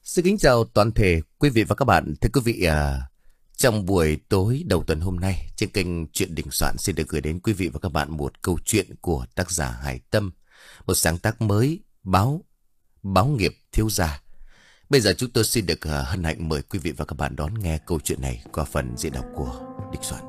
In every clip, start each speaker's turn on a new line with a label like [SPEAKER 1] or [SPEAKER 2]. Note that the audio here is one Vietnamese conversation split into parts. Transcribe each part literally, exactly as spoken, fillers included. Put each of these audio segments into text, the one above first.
[SPEAKER 1] Xin kính chào toàn thể quý vị và các bạn. Thưa quý vị, à, trong buổi tối đầu tuần hôm nay trên kênh Chuyện Đình Soạn xin được gửi đến quý vị và các bạn một câu chuyện của tác giả Hải Tâm, một sáng tác mới, báo báo nghiệp thiếu gia. Bây giờ chúng tôi xin được uh, hân hạnh mời quý vị và các bạn đón nghe câu chuyện này qua phần diễn đọc của Đình Soạn.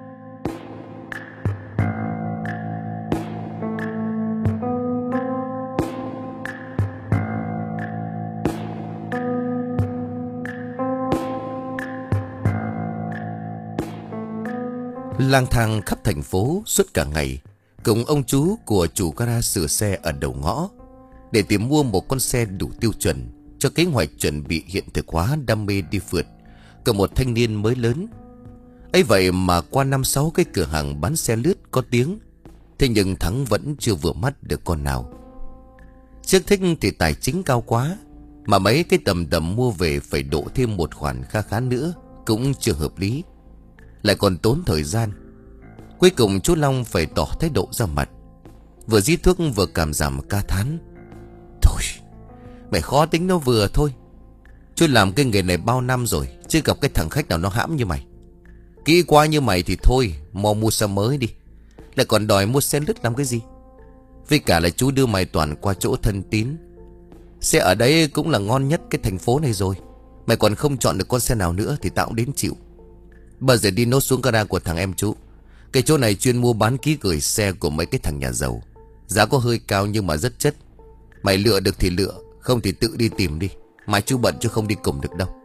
[SPEAKER 1] Lang thang khắp thành phố suốt cả ngày, cùng ông chú của chủ gara sửa xe ở đầu ngõ để tìm mua một con xe đủ tiêu chuẩn cho kế hoạch chuẩn bị hiện thực hóa đam mê đi phượt của một thanh niên mới lớn. Ấy vậy mà qua năm sáu cái cửa hàng bán xe lướt có tiếng, thế nhưng Thắng vẫn chưa vừa mắt được con nào. Trước thích thì tài chính cao quá, mà mấy cái tầm tầm mua về phải đổ thêm một khoản kha khá nữa cũng chưa hợp lý, lại còn tốn thời gian. Cuối cùng chú Long phải tỏ thái độ ra mặt, vừa dí thuốc vừa cảm giảm ca thán: "Thôi, mày khó tính nó vừa thôi. Chú làm cái nghề này bao năm rồi, chưa gặp cái thằng khách nào nó hãm như mày. Kỹ quá như mày thì thôi, mau mua xe mới đi, lại còn đòi mua xe lướt làm cái gì? Với cả là chú đưa mày toàn qua chỗ thân tín, xe ở đấy cũng là ngon nhất cái thành phố này rồi. Mày còn không chọn được con xe nào nữa thì tao cũng đến chịu. Bây giờ đi nốt xuống gara của thằng em chú. Cái chỗ này chuyên mua bán ký gửi xe của mấy cái thằng nhà giàu. Giá có hơi cao nhưng mà rất chất. Mày lựa được thì lựa, không thì tự đi tìm đi. Mai chú bận chứ không đi cùng được đâu."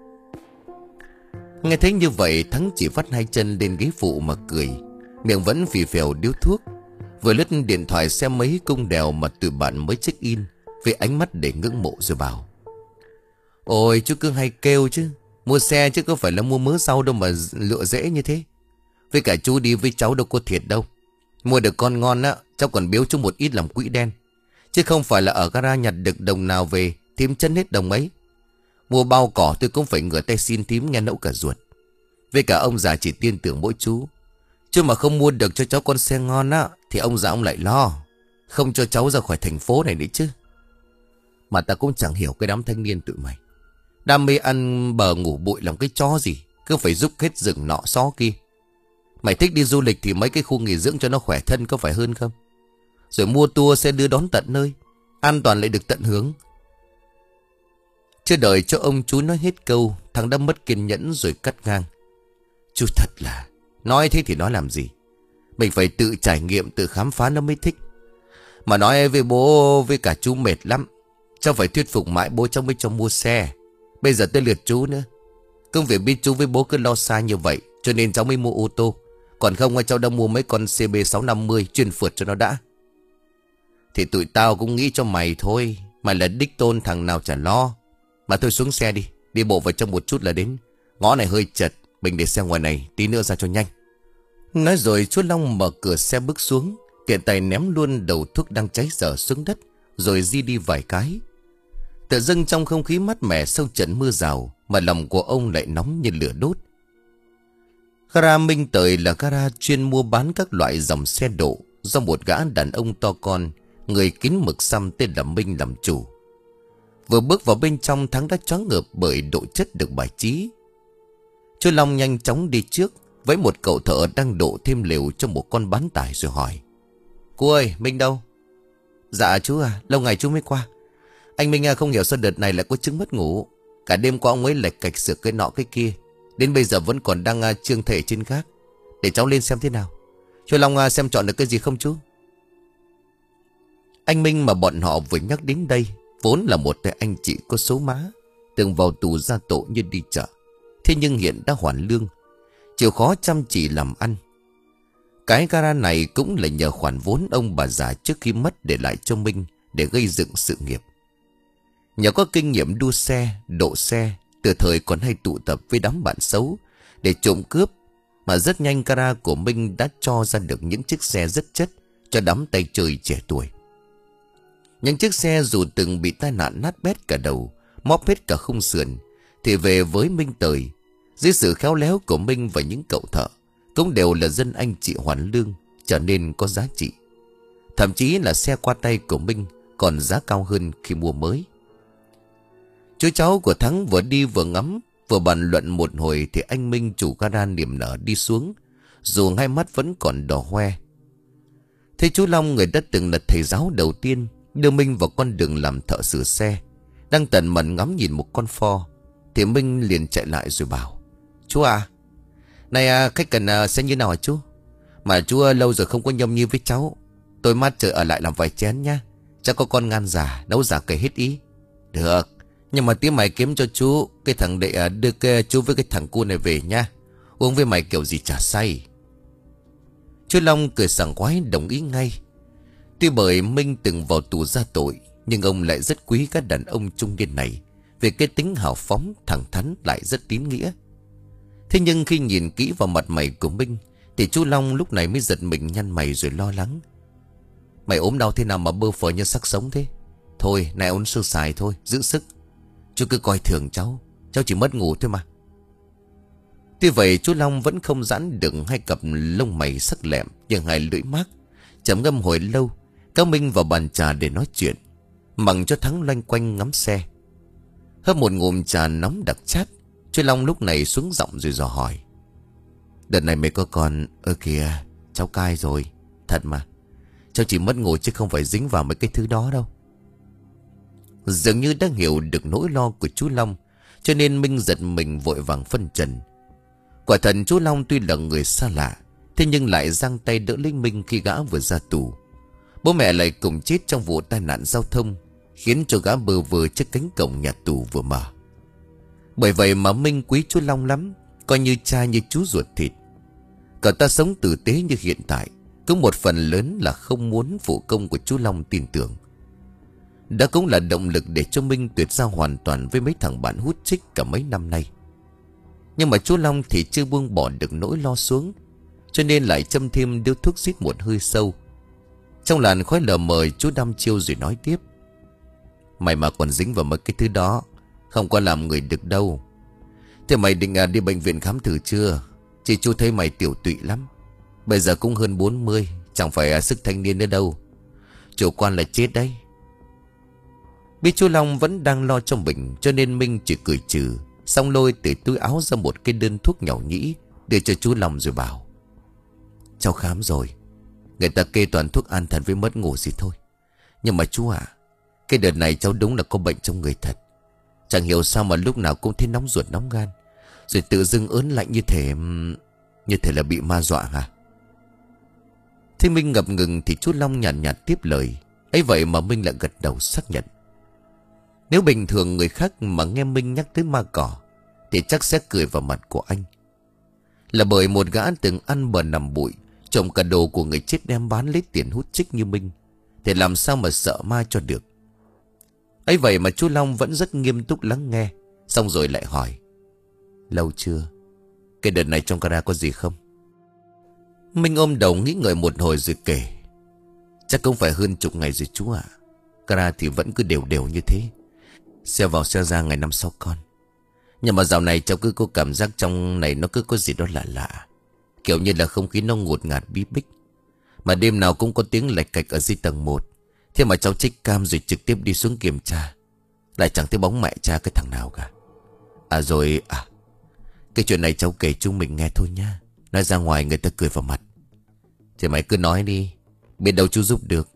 [SPEAKER 1] Nghe thấy như vậy, Thắng chỉ vắt hai chân lên ghế phụ mà cười, miệng vẫn phì phèo điếu thuốc, vừa lướt điện thoại xem mấy cung đèo mà tụi bạn mới check in với ánh mắt để ngưỡng mộ rồi bảo: "Ôi chú cứ hay kêu chứ, mua xe chứ có phải là mua mớ sau đâu mà lựa dễ như thế. Với cả chú đi với cháu đâu có thiệt đâu. Mua được con ngon á, cháu còn biếu chú một ít làm quỹ đen. Chứ không phải là ở gara nhặt được đồng nào về thím chân hết đồng ấy. Mua bao cỏ tôi cũng phải ngửa tay xin thím nghe nẫu cả ruột. Với cả ông già chỉ tin tưởng mỗi chú. Chứ mà không mua được cho cháu con xe ngon á thì ông già ông lại lo, không cho cháu ra khỏi thành phố này nữa chứ. Mà ta cũng chẳng hiểu cái đám thanh niên tụi mày, đam mê ăn bờ ngủ bụi làm cái chó gì, cứ phải giúp hết rừng nọ xó kia. Mày thích đi du lịch thì mấy cái khu nghỉ dưỡng cho nó khỏe thân có phải hơn không? Rồi mua tour xe đưa đón tận nơi, an toàn lại được tận hướng." Chưa đợi cho ông chú nói hết câu, thằng đã mất kiên nhẫn rồi cắt ngang: "Chú thật là nói thế thì nói làm gì? Mình phải tự trải nghiệm, tự khám phá nó mới thích. Mà nói với bố với cả chú mệt lắm, cháu phải thuyết phục mãi bố cháu mới cho mua xe. Bây giờ tới lượt chú nữa. Công việc biết chú với bố cứ lo xa như vậy cho nên cháu mới mua ô tô. Còn không cháu đã mua mấy con xê bê sáu năm mươi chuyên phượt cho nó đã." "Thì tụi tao cũng nghĩ cho mày thôi. Mày là đích tôn thằng nào chả lo. Mà thôi xuống xe đi, đi bộ vào trong một chút là đến. Ngõ này hơi chật, mình để xe ngoài này, tí nữa ra cho nhanh." Nói rồi chú Long mở cửa xe bước xuống, tiện tay ném luôn đầu thuốc đang cháy dở xuống đất, rồi di đi vài cái. Tự dưng trong không khí mát mẻ sau trận mưa rào, mà lòng của ông lại nóng như lửa đốt. Gara Minh Tời là gara chuyên mua bán các loại dòng xe độ do một gã đàn ông to con, người kín mực xăm tên là Minh làm chủ. Vừa bước vào bên trong, Thắng đã choáng ngợp bởi độ chất được bài trí. Chú Long nhanh chóng đi trước với một cậu thợ đang đổ thêm lều cho một con bán tải rồi hỏi: "Cô ơi, Minh đâu?" "Dạ chú à, lâu ngày chú mới qua. Anh Minh à, không hiểu sao đợt này lại có chứng mất ngủ. Cả đêm qua ông ấy lạch cạch sửa cái nọ cái kia, đến bây giờ vẫn còn đang uh, trương thể trên gác. Để cháu lên xem thế nào. Cho Long uh, xem chọn được cái gì không chú?" Anh Minh mà bọn họ vừa nhắc đến đây vốn là một tay anh chị có số má, từng vào tù ra tội như đi chợ. Thế nhưng hiện đã hoàn lương, chịu khó chăm chỉ làm ăn. Cái gara này cũng là nhờ khoản vốn ông bà già trước khi mất để lại cho Minh để gây dựng sự nghiệp. Nhờ có kinh nghiệm đua xe, độ xe, từ thời còn hay tụ tập với đám bạn xấu để trộm cướp, mà rất nhanh gara của Minh đã cho ra được những chiếc xe rất chất cho đám tay chơi trẻ tuổi. Những chiếc xe dù từng bị tai nạn nát bét cả đầu, móp hết cả khung sườn, thì về với Minh Tời, dưới sự khéo léo của Minh và những cậu thợ, cũng đều là dân anh chị hoàn lương, trở nên có giá trị. Thậm chí là xe qua tay của Minh còn giá cao hơn khi mua mới. Chú cháu của Thắng vừa đi vừa ngắm, vừa bàn luận một hồi thì anh Minh chủ gara niềm nở đi xuống, dù hai mắt vẫn còn đỏ hoe. Thấy chú Long, người đã từng là thầy giáo đầu tiên đưa Minh vào con đường làm thợ sửa xe, đang tần mẩn ngắm nhìn một con Ford, thì Minh liền chạy lại rồi bảo: Chú à, này à, khách cần à, xe như nào hả chú? Mà chú à, lâu rồi không có nhâm nhi với cháu. Tôi mát trời ở lại làm vài chén nhá. Chắc có con ngan giả, nấu giả cày hết ý. Được, nhưng mà tí mày kiếm cho chú cái thằng đệ à, đưa cái chú với cái thằng cu này về nha. Uống với mày kiểu gì chả say. Chú Long cười sảng khoái đồng ý ngay. Tuy bởi Minh từng vào tù ra tội, nhưng ông lại rất quý các đàn ông trung niên này về cái tính hào phóng, thẳng thắn lại rất tín nghĩa. Thế nhưng khi nhìn kỹ vào mặt mày của Minh thì chú Long lúc này mới giật mình nhăn mày rồi lo lắng. Mày ốm đau thế nào mà bơ phờ như sắc sống thế? Thôi này uống sơ sài thôi, giữ sức. Chú cứ coi thường cháu, cháu chỉ mất ngủ thôi mà. Tuy vậy chú Long vẫn không giãn được hai cặp lông mày sắc lẹm nhưng hai lưỡi mát. Chậm ngâm hồi lâu, các Minh vào bàn trà để nói chuyện, mặc cho Thắng loanh quanh ngắm xe. Hớp một ngụm trà nóng đặc chát, chú Long lúc này xuống giọng rồi dò hỏi: Đợt này mày có con... Ơ kìa, cháu cai rồi. Thật mà, cháu chỉ mất ngủ chứ không phải dính vào mấy cái thứ đó đâu. Dường như đã hiểu được nỗi lo của chú Long, cho nên Minh giật mình vội vàng phân trần. Quả thật chú Long tuy là người xa lạ, thế nhưng lại giang tay đỡ lấy Minh khi gã vừa ra tù. Bố mẹ lại cùng chết trong vụ tai nạn giao thông, khiến cho gã bơ vơ trước cánh cổng nhà tù vừa mở. Bởi vậy mà Minh quý chú Long lắm, coi như cha như chú ruột thịt. Cậu ta sống tử tế như hiện tại cũng một phần lớn là không muốn phụ công của chú Long tin tưởng. Đó cũng là động lực để cho Minh tuyệt giao hoàn toàn với mấy thằng bạn hút chích cả mấy năm nay. Nhưng mà chú Long thì chưa buông bỏ được nỗi lo xuống, cho nên lại châm thêm điếu thuốc rít một hơi sâu. Trong làn khói lờ mờ, chú đăm chiêu rồi nói tiếp: Mày mà còn dính vào mấy cái thứ đó, không có làm người được đâu. Thế mày định à, đi bệnh viện khám thử chưa? Chị chú thấy mày tiểu tụy lắm. Bây giờ cũng hơn bốn mươi, chẳng phải à, sức thanh niên nữa đâu. Chủ quan là chết đấy. Biết chú Long vẫn đang lo cho mình, cho nên Minh chỉ cười trừ, xong lôi từ túi áo ra một cái đơn thuốc nhỏ nhĩ đưa cho chú Long rồi bảo: Cháu khám rồi, người ta kê toàn thuốc an thần với mất ngủ gì thôi. Nhưng mà chú ạ, cái đợt này cháu đúng là có bệnh trong người thật. Chẳng hiểu sao mà lúc nào cũng thấy nóng ruột nóng gan, rồi tự dưng ớn lạnh như thể... Như thể là bị ma dọa hả? Thế Minh ngập ngừng thì chú Long nhàn nhạt, nhạt tiếp lời. Ấy vậy mà Minh lại gật đầu xác nhận. Nếu bình thường người khác mà nghe Minh nhắc tới ma cỏ thì chắc sẽ cười vào mặt của anh. Là bởi một gã từng ăn bờ nằm bụi, trộm cả đồ của người chết đem bán lấy tiền hút chích như Minh, thì làm sao mà sợ ma cho được. Ấy vậy mà chú Long vẫn rất nghiêm túc lắng nghe, xong rồi lại hỏi: Lâu chưa? Cái đợt này trong gara có gì không? Minh ôm đầu nghĩ ngợi một hồi rồi kể: Chắc cũng phải hơn chục ngày rồi chú ạ. À. Gara thì vẫn cứ đều đều như thế, xe vào xe ra ngày năm sáu con. Nhưng mà dạo này cháu cứ có cảm giác trong này nó cứ có gì đó lạ lạ, kiểu như là không khí nó ngột ngạt bí bích. Mà đêm nào cũng có tiếng lạch cạch ở dưới tầng một. Thế mà cháu check cam rồi trực tiếp đi xuống kiểm tra, lại chẳng thấy bóng mẹ cha cái thằng nào cả. À rồi à, cái chuyện này cháu kể chúng mình nghe thôi nha. Nói ra ngoài người ta cười vào mặt. Thì mày cứ nói đi, biết đâu chú giúp được.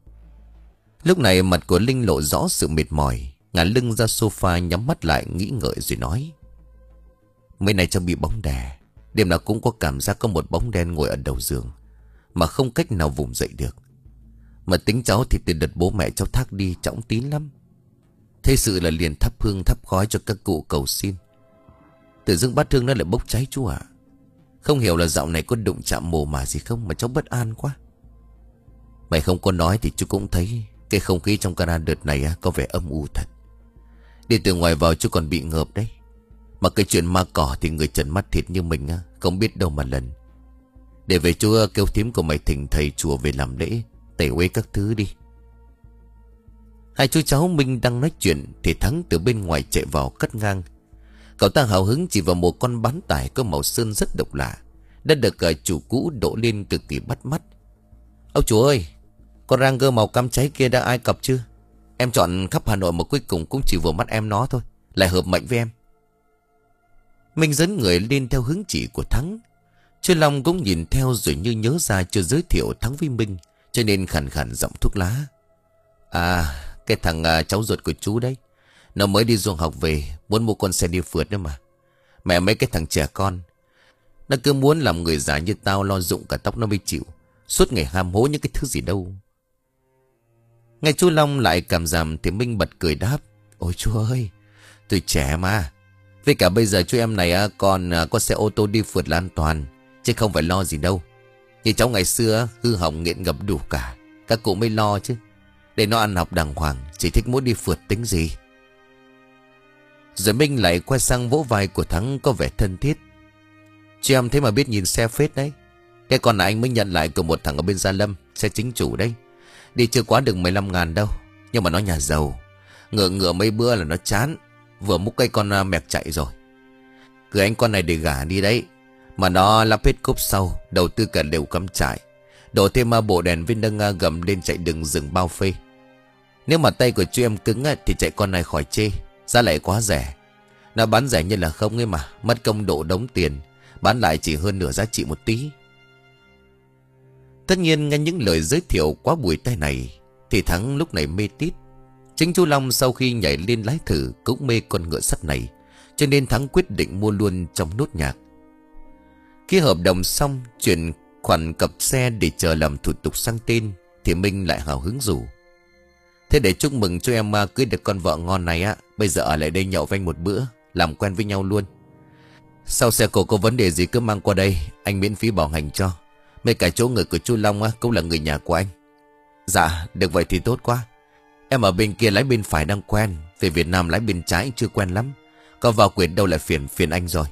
[SPEAKER 1] Lúc này mặt của Linh lộ rõ sự mệt mỏi, ngả lưng ra sofa nhắm mắt lại nghĩ ngợi rồi nói: Mấy này cháu bị bóng đè. Đêm nào cũng có cảm giác có một bóng đen ngồi ở đầu giường, mà không cách nào vùng dậy được. Mà tính cháu thì từ đợt bố mẹ cháu thác đi cháu cũng tín lắm. Thế sự là liền thắp hương thắp khói cho các cụ cầu xin. Tự dưng bát hương nó lại bốc cháy chú ạ. À. Không hiểu là dạo này có đụng chạm mồ mả gì không mà cháu bất an quá. Mày không có nói thì chú cũng thấy cái không khí trong gara đợt này có vẻ âm u thật. Đi từ ngoài vào chú còn bị ngợp đấy. Mà cái chuyện ma cỏ thì người trần mắt thịt như mình không biết đâu mà lần. Để về chú kêu thím của mày thỉnh thầy chùa về làm lễ, tẩy uế các thứ đi. Hai chú cháu Minh đang nói chuyện thì Thắng từ bên ngoài chạy vào cắt ngang. Cậu ta hào hứng chỉ vào một con bán tải có màu sơn rất độc lạ, đã được chủ cũ độ lên cực kỳ bắt mắt. Ông chủ ơi, con Ranger màu cam cháy kia đã ai cập chưa? Em chọn khắp Hà Nội mà cuối cùng cũng chỉ vừa mắt em nó thôi. lại hợp mệnh với em. Minh dẫn người lên theo hướng chỉ của Thắng. Chú Long cũng nhìn theo rồi như nhớ ra chưa giới thiệu Thắng với Minh, cho nên khàn khàn giọng thuốc lá. À, cái thằng à, cháu ruột của chú đấy, nó mới đi du học về, muốn mua con xe đi phượt nữa mà. Mẹ mấy cái thằng trẻ con, nó cứ muốn làm người già như tao, lo rụng cả tóc nó mới chịu. Suốt ngày ham hố những cái thứ gì đâu. Nghe chú Long lại cảm giảm thì Minh bật cười đáp. Ôi chú ơi, tôi trẻ mà. Với cả bây giờ chú em này à, còn à, có xe ô tô đi phượt là an toàn, chứ không phải lo gì đâu. Như cháu ngày xưa hư hỏng nghiện ngập đủ cả, các cụ mới lo chứ. Để nó ăn học đàng hoàng, chỉ thích muốn đi phượt tính gì. Rồi Minh lại quay sang vỗ vai của Thắng có vẻ thân thiết. Chị em thế mà biết nhìn xe phết đấy. Cái con này anh mới nhận lại của một thằng ở bên Gia Lâm, xe chính chủ đấy. Đi chưa quá được mười lăm ngàn đâu, nhưng mà nó nhà giàu. Ngựa ngựa mấy bữa là nó chán, vừa múc cây con uh, mẹc chạy rồi. Cứ anh con này để gả đi đấy. Mà nó lắp hết cốp sau, đầu tư cả lều cắm trại, đổ thêm uh, bộ đèn viên nâng uh, gầm lên chạy đường rừng bao phê. Nếu mà tay của chú em cứng uh, thì chạy con này khỏi chê. Giá lại quá rẻ. Nó bán rẻ như là không ấy mà, mất công độ đống tiền, bán lại chỉ hơn nửa giá trị một tí. Tất nhiên nghe những lời giới thiệu quá bùi tai này thì Thắng lúc này mê tít. Chính chú Long sau khi nhảy lên lái thử cũng mê con ngựa sắt này, cho nên Thắng quyết định mua luôn trong nốt nhạc. Khi hợp đồng xong, chuyển khoản cặp xe để chờ làm thủ tục sang tên, thì Minh lại hào hứng rủ. Thế để chúc mừng cho em cưới được con vợ ngon này á, bây giờ ở lại đây nhậu với anh một bữa, làm quen với nhau luôn. Sau xe cổ có vấn đề gì cứ mang qua đây, anh miễn phí bảo hành cho. Mấy cả chỗ người của chú Long á, cũng là người nhà của anh. Dạ, được vậy thì tốt quá. Em ở bên kia lái bên phải đang quen, về Việt Nam lái bên trái chưa quen lắm. Có vào quyền đâu lại phiền phiền anh rồi.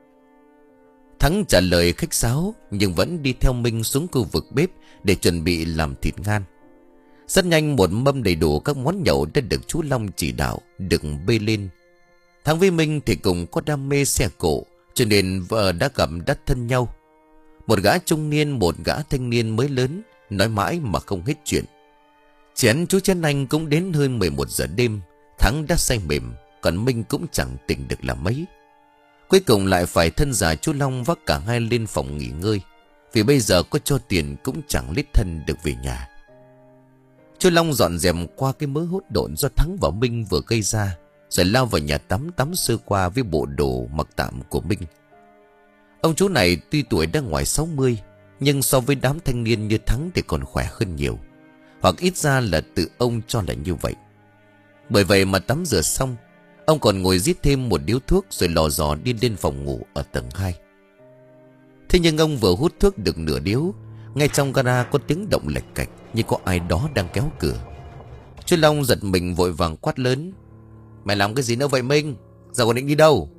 [SPEAKER 1] Thắng trả lời khách sáo, nhưng vẫn đi theo Minh xuống khu vực bếp để chuẩn bị làm thịt ngan. Rất nhanh một mâm đầy đủ các món nhậu đã được chú Long chỉ đạo đừng bê lên. Thắng với Minh thì cùng có đam mê xe cộ, cho nên vợ đã gặp đắt thân nhau. Một gã trung niên, một gã thanh niên mới lớn, nói mãi mà không hết chuyện. Chén chú chén anh cũng đến hơn mười một giờ đêm. Thắng đã say mềm, còn Minh cũng chẳng tỉnh được là mấy. Cuối cùng lại phải thân già chú Long vác cả hai lên phòng nghỉ ngơi, vì bây giờ có cho tiền cũng chẳng lít thân được về nhà. Chú Long dọn dẹp qua cái mớ hỗn độn do Thắng và Minh vừa gây ra, rồi lao vào nhà tắm tắm sơ qua với bộ đồ mặc tạm của Minh. Ông chú này tuy tuổi đã ngoài sáu mươi, nhưng so với đám thanh niên như Thắng thì còn khỏe hơn nhiều. Hoặc ít ra là tự ông cho là như vậy. Bởi vậy mà tắm rửa xong, ông còn ngồi rít thêm một điếu thuốc rồi lò dò đi lên phòng ngủ ở tầng hai. Thế nhưng ông vừa hút thuốc được nửa điếu, ngay trong gara có tiếng động lạch cạch như có ai đó đang kéo cửa. Chú Long giật mình vội vàng quát lớn: Mày làm cái gì nữa vậy Minh? Giờ còn định đi đâu?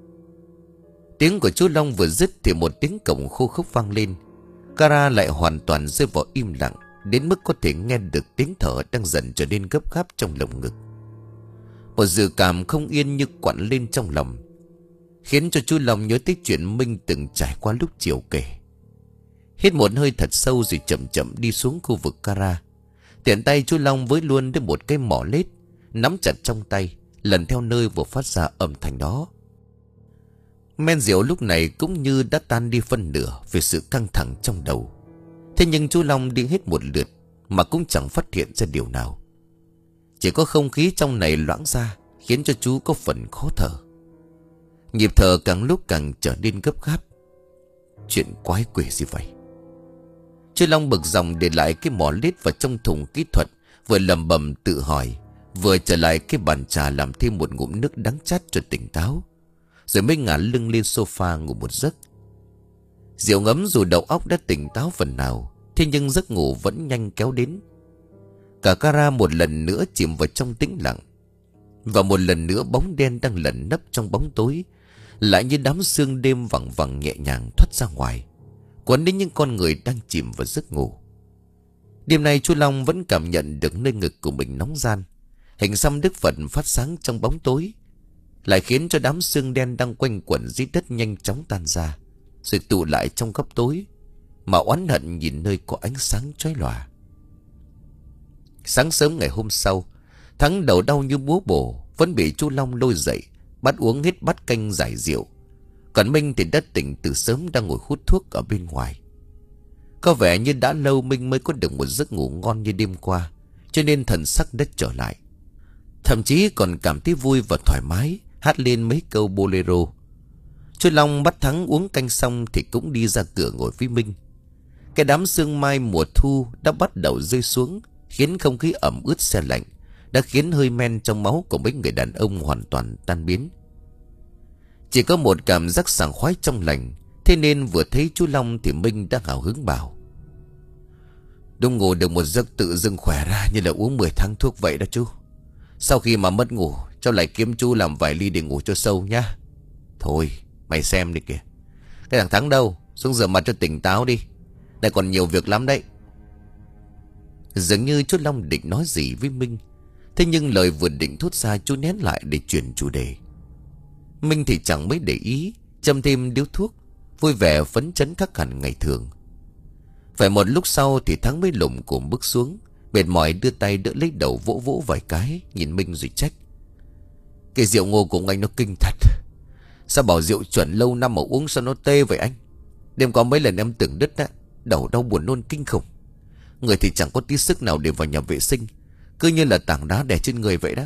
[SPEAKER 1] Tiếng của chú Long vừa dứt thì một tiếng cổng khô khốc vang lên. Gara lại hoàn toàn rơi vào im lặng, đến mức có thể nghe được tiếng thở đang dần trở nên gấp gáp trong lồng ngực. Một dự cảm không yên như quặn lên trong lòng, khiến cho chú Long nhớ tới chuyện Minh từng trải qua lúc chiều kể. Hít một hơi thật sâu rồi chậm chậm đi xuống khu vực gara. Tiện tay chú Long với luôn đến một cái mỏ lết, nắm chặt trong tay, lần theo nơi vừa phát ra âm thanh đó. Men rượu lúc này cũng như đã tan đi phân nửa vì sự căng thẳng trong đầu. Thế nhưng chú Long đi hết một lượt mà cũng chẳng phát hiện ra điều nào. Chỉ có không khí trong này loãng ra, khiến cho chú có phần khó thở. Nhịp thở càng lúc càng trở nên gấp gáp. Chuyện quái quỷ gì vậy? Chú Long bực dòng để lại cái mỏ lết vào trong thùng kỹ thuật, vừa lầm bầm tự hỏi, vừa trở lại cái bàn trà làm thêm một ngụm nước đắng chát cho tỉnh táo, rồi mới ngả lưng lên sofa ngủ một giấc. Rượu ngấm dù đầu óc đã tỉnh táo phần nào, thế nhưng giấc ngủ vẫn nhanh kéo đến. Cả gara một lần nữa chìm vào trong tĩnh lặng, và một lần nữa bóng đen đang lẩn nấp trong bóng tối lại như đám sương đêm vằng vằng nhẹ nhàng thoát ra ngoài, quấn đến những con người đang chìm vào giấc ngủ. Đêm nay chú Long vẫn cảm nhận được nơi ngực của mình nóng ran. Hình xăm Đức Phật phát sáng trong bóng tối lại khiến cho đám sương đen đang quanh quẩn dưới đất nhanh chóng tan ra, rồi tụ lại trong góc tối, mà oán hận nhìn nơi có ánh sáng chói lòa. Sáng sớm ngày hôm sau, Thắng đầu đau như búa bổ, vẫn bị chú Long lôi dậy bắt uống hết bát canh giải rượu. Còn Minh thì đã tỉnh từ sớm, đang ngồi hút thuốc ở bên ngoài. Có vẻ như đã lâu Minh mới có được một giấc ngủ ngon như đêm qua, cho nên thần sắc đã trở lại. Thậm chí còn cảm thấy vui và thoải mái, hát lên mấy câu bolero. Chú Long bắt Thắng uống canh xong thì cũng đi ra cửa ngồi với Minh. Cái đám sương mai mùa thu đã bắt đầu rơi xuống, khiến không khí ẩm ướt se lạnh, đã khiến hơi men trong máu của mấy người đàn ông hoàn toàn tan biến. Chỉ có một cảm giác sảng khoái trong lành. Thế nên vừa thấy chú Long thì Minh đã hào hứng bảo: đúng ngủ được một giấc tự dưng khỏe ra như là uống mười tháng thuốc vậy đó chú. Sau khi mà mất ngủ, cháu lại kiếm chú làm vài ly để ngủ cho sâu nhá. Thôi mày xem đi kìa, cái thằng Thắng đâu, xuống rửa mặt cho tỉnh táo đi, đây còn nhiều việc lắm đấy. Dường như chú Long định nói gì với Minh, thế nhưng lời vừa định thốt ra chú nén lại để chuyển chủ đề. Minh thì chẳng mấy để ý, châm thêm điếu thuốc, vui vẻ phấn chấn khác hẳn ngày thường. Phải một lúc sau thì Thắng mới lồm cồm bước xuống, mệt mỏi đưa tay đỡ lấy đầu vỗ vỗ vài cái, nhìn Minh rồi trách: cái rượu ngô của anh nó kinh thật. Sao bảo rượu chuẩn lâu năm mà uống sao nó tê vậy anh? Đêm có mấy lần em tưởng đứt á, đầu đau buồn nôn kinh khủng. Người thì chẳng có tí sức nào để vào nhà vệ sinh, cứ như là tảng đá đè trên người vậy đó.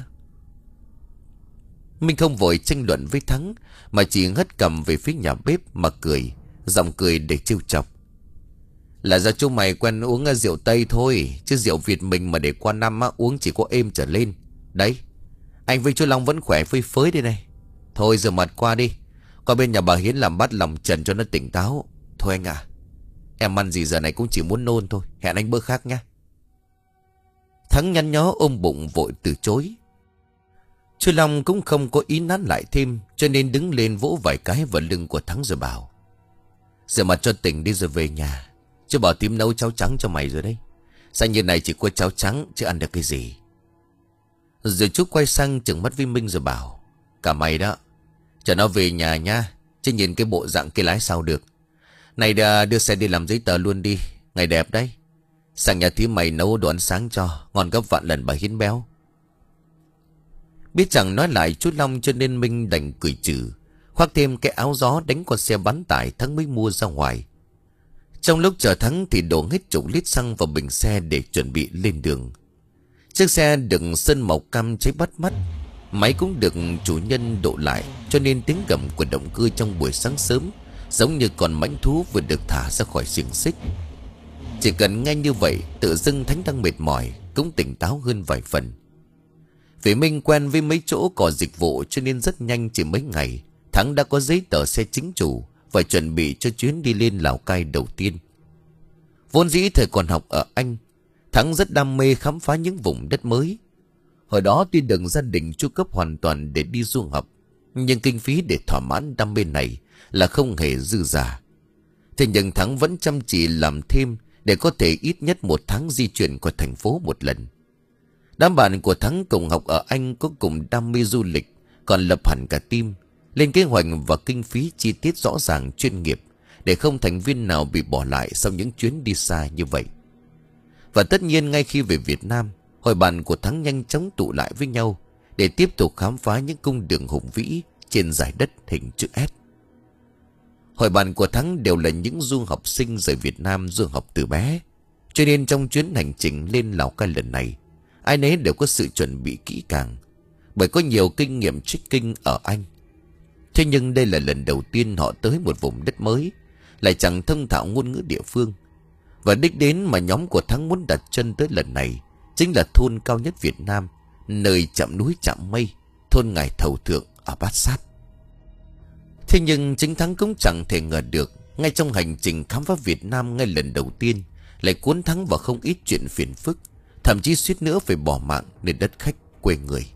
[SPEAKER 1] Minh không vội tranh luận với Thắng, mà chỉ hất cầm về phía nhà bếp mà cười, giọng cười để trêu chọc: là do chú mày quen uống rượu Tây thôi, chứ rượu Việt mình mà để qua năm á, uống chỉ có êm trở lên. Đấy, anh với chú Long vẫn khỏe phơi phới đây này. Thôi rửa mặt qua đi, qua bên nhà bà Hiến làm bát lòng trần cho nó tỉnh táo. Thôi anh à, em ăn gì giờ này cũng chỉ muốn nôn thôi, hẹn anh bữa khác nhé. Thắng nhăn nhó ôm bụng vội từ chối. Chú Long cũng không có ý nán lại thêm, cho nên đứng lên vỗ vài cái vào lưng của Thắng rồi bảo: rửa mặt cho tỉnh đi rồi về nhà. Chú bảo tím nấu cháo trắng cho mày rồi đấy. Sao như này chỉ có cháo trắng chứ ăn được cái gì. Rồi chú quay sang trừng mắt với Minh rồi bảo: cả mày đó, cho nó về nhà nha, chứ nhìn cái bộ dạng kia lái sao được. Này đưa xe đi làm giấy tờ luôn đi, ngày đẹp đấy. Sang nhà thím mày nấu đồ ăn sáng cho, ngon gấp vạn lần bà Hiến béo. Biết chẳng nói lại chú Long, cho nên Minh đành cười trừ, khoác thêm cái áo gió đánh con xe bán tải Thắng mới mua ra ngoài. Trong lúc chờ Thắng thì đổ hết chục lít xăng vào bình xe để chuẩn bị lên đường. Chiếc xe được sơn màu cam cháy bắt mắt, máy cũng được chủ nhân độ lại, cho nên tiếng gầm của động cơ trong buổi sáng sớm giống như con mãnh thú vừa được thả ra khỏi xiềng xích. Chỉ cần nghe như vậy, tự dưng Thắng đang mệt mỏi cũng tỉnh táo hơn vài phần. Vì Minh quen với mấy chỗ có dịch vụ, cho nên rất nhanh, chỉ mấy ngày Thắng đã có giấy tờ xe chính chủ và chuẩn bị cho chuyến đi lên Lào Cai đầu tiên. Vốn dĩ thời còn học ở Anh, Thắng rất đam mê khám phá những vùng đất mới. Hồi đó tuy được gia đình chu cấp hoàn toàn để đi du học, nhưng kinh phí để thỏa mãn đam mê này là không hề dư dả. Thế nhưng Thắng vẫn chăm chỉ làm thêm để có thể ít nhất một tháng di chuyển qua thành phố một lần. Đám bạn của Thắng cùng học ở Anh có cùng đam mê du lịch, còn lập hẳn cả team, lên kế hoạch và kinh phí chi tiết rõ ràng chuyên nghiệp, để không thành viên nào bị bỏ lại sau những chuyến đi xa như vậy. Và tất nhiên ngay khi về Việt Nam, hội bạn của Thắng nhanh chóng tụ lại với nhau để tiếp tục khám phá những cung đường hùng vĩ trên dải đất hình chữ S. Hội bạn của Thắng đều là những du học sinh rời Việt Nam du học từ bé, cho nên trong chuyến hành trình lên Lào Cai lần này, ai nấy đều có sự chuẩn bị kỹ càng, bởi có nhiều kinh nghiệm trekking ở Anh. Thế nhưng đây là lần đầu tiên họ tới một vùng đất mới, lại chẳng thông thạo ngôn ngữ địa phương. Và đích đến mà nhóm của Thắng muốn đặt chân tới lần này chính là thôn cao nhất Việt Nam, nơi chạm núi chạm mây, thôn Ngài Thầu Thượng ở Bát Sát. Thế nhưng chính Thắng cũng chẳng thể ngờ được, ngay trong hành trình khám phá Việt Nam ngay lần đầu tiên, lại cuốn Thắng vào không ít chuyện phiền phức, thậm chí suýt nữa phải bỏ mạng nơi đất khách quê người.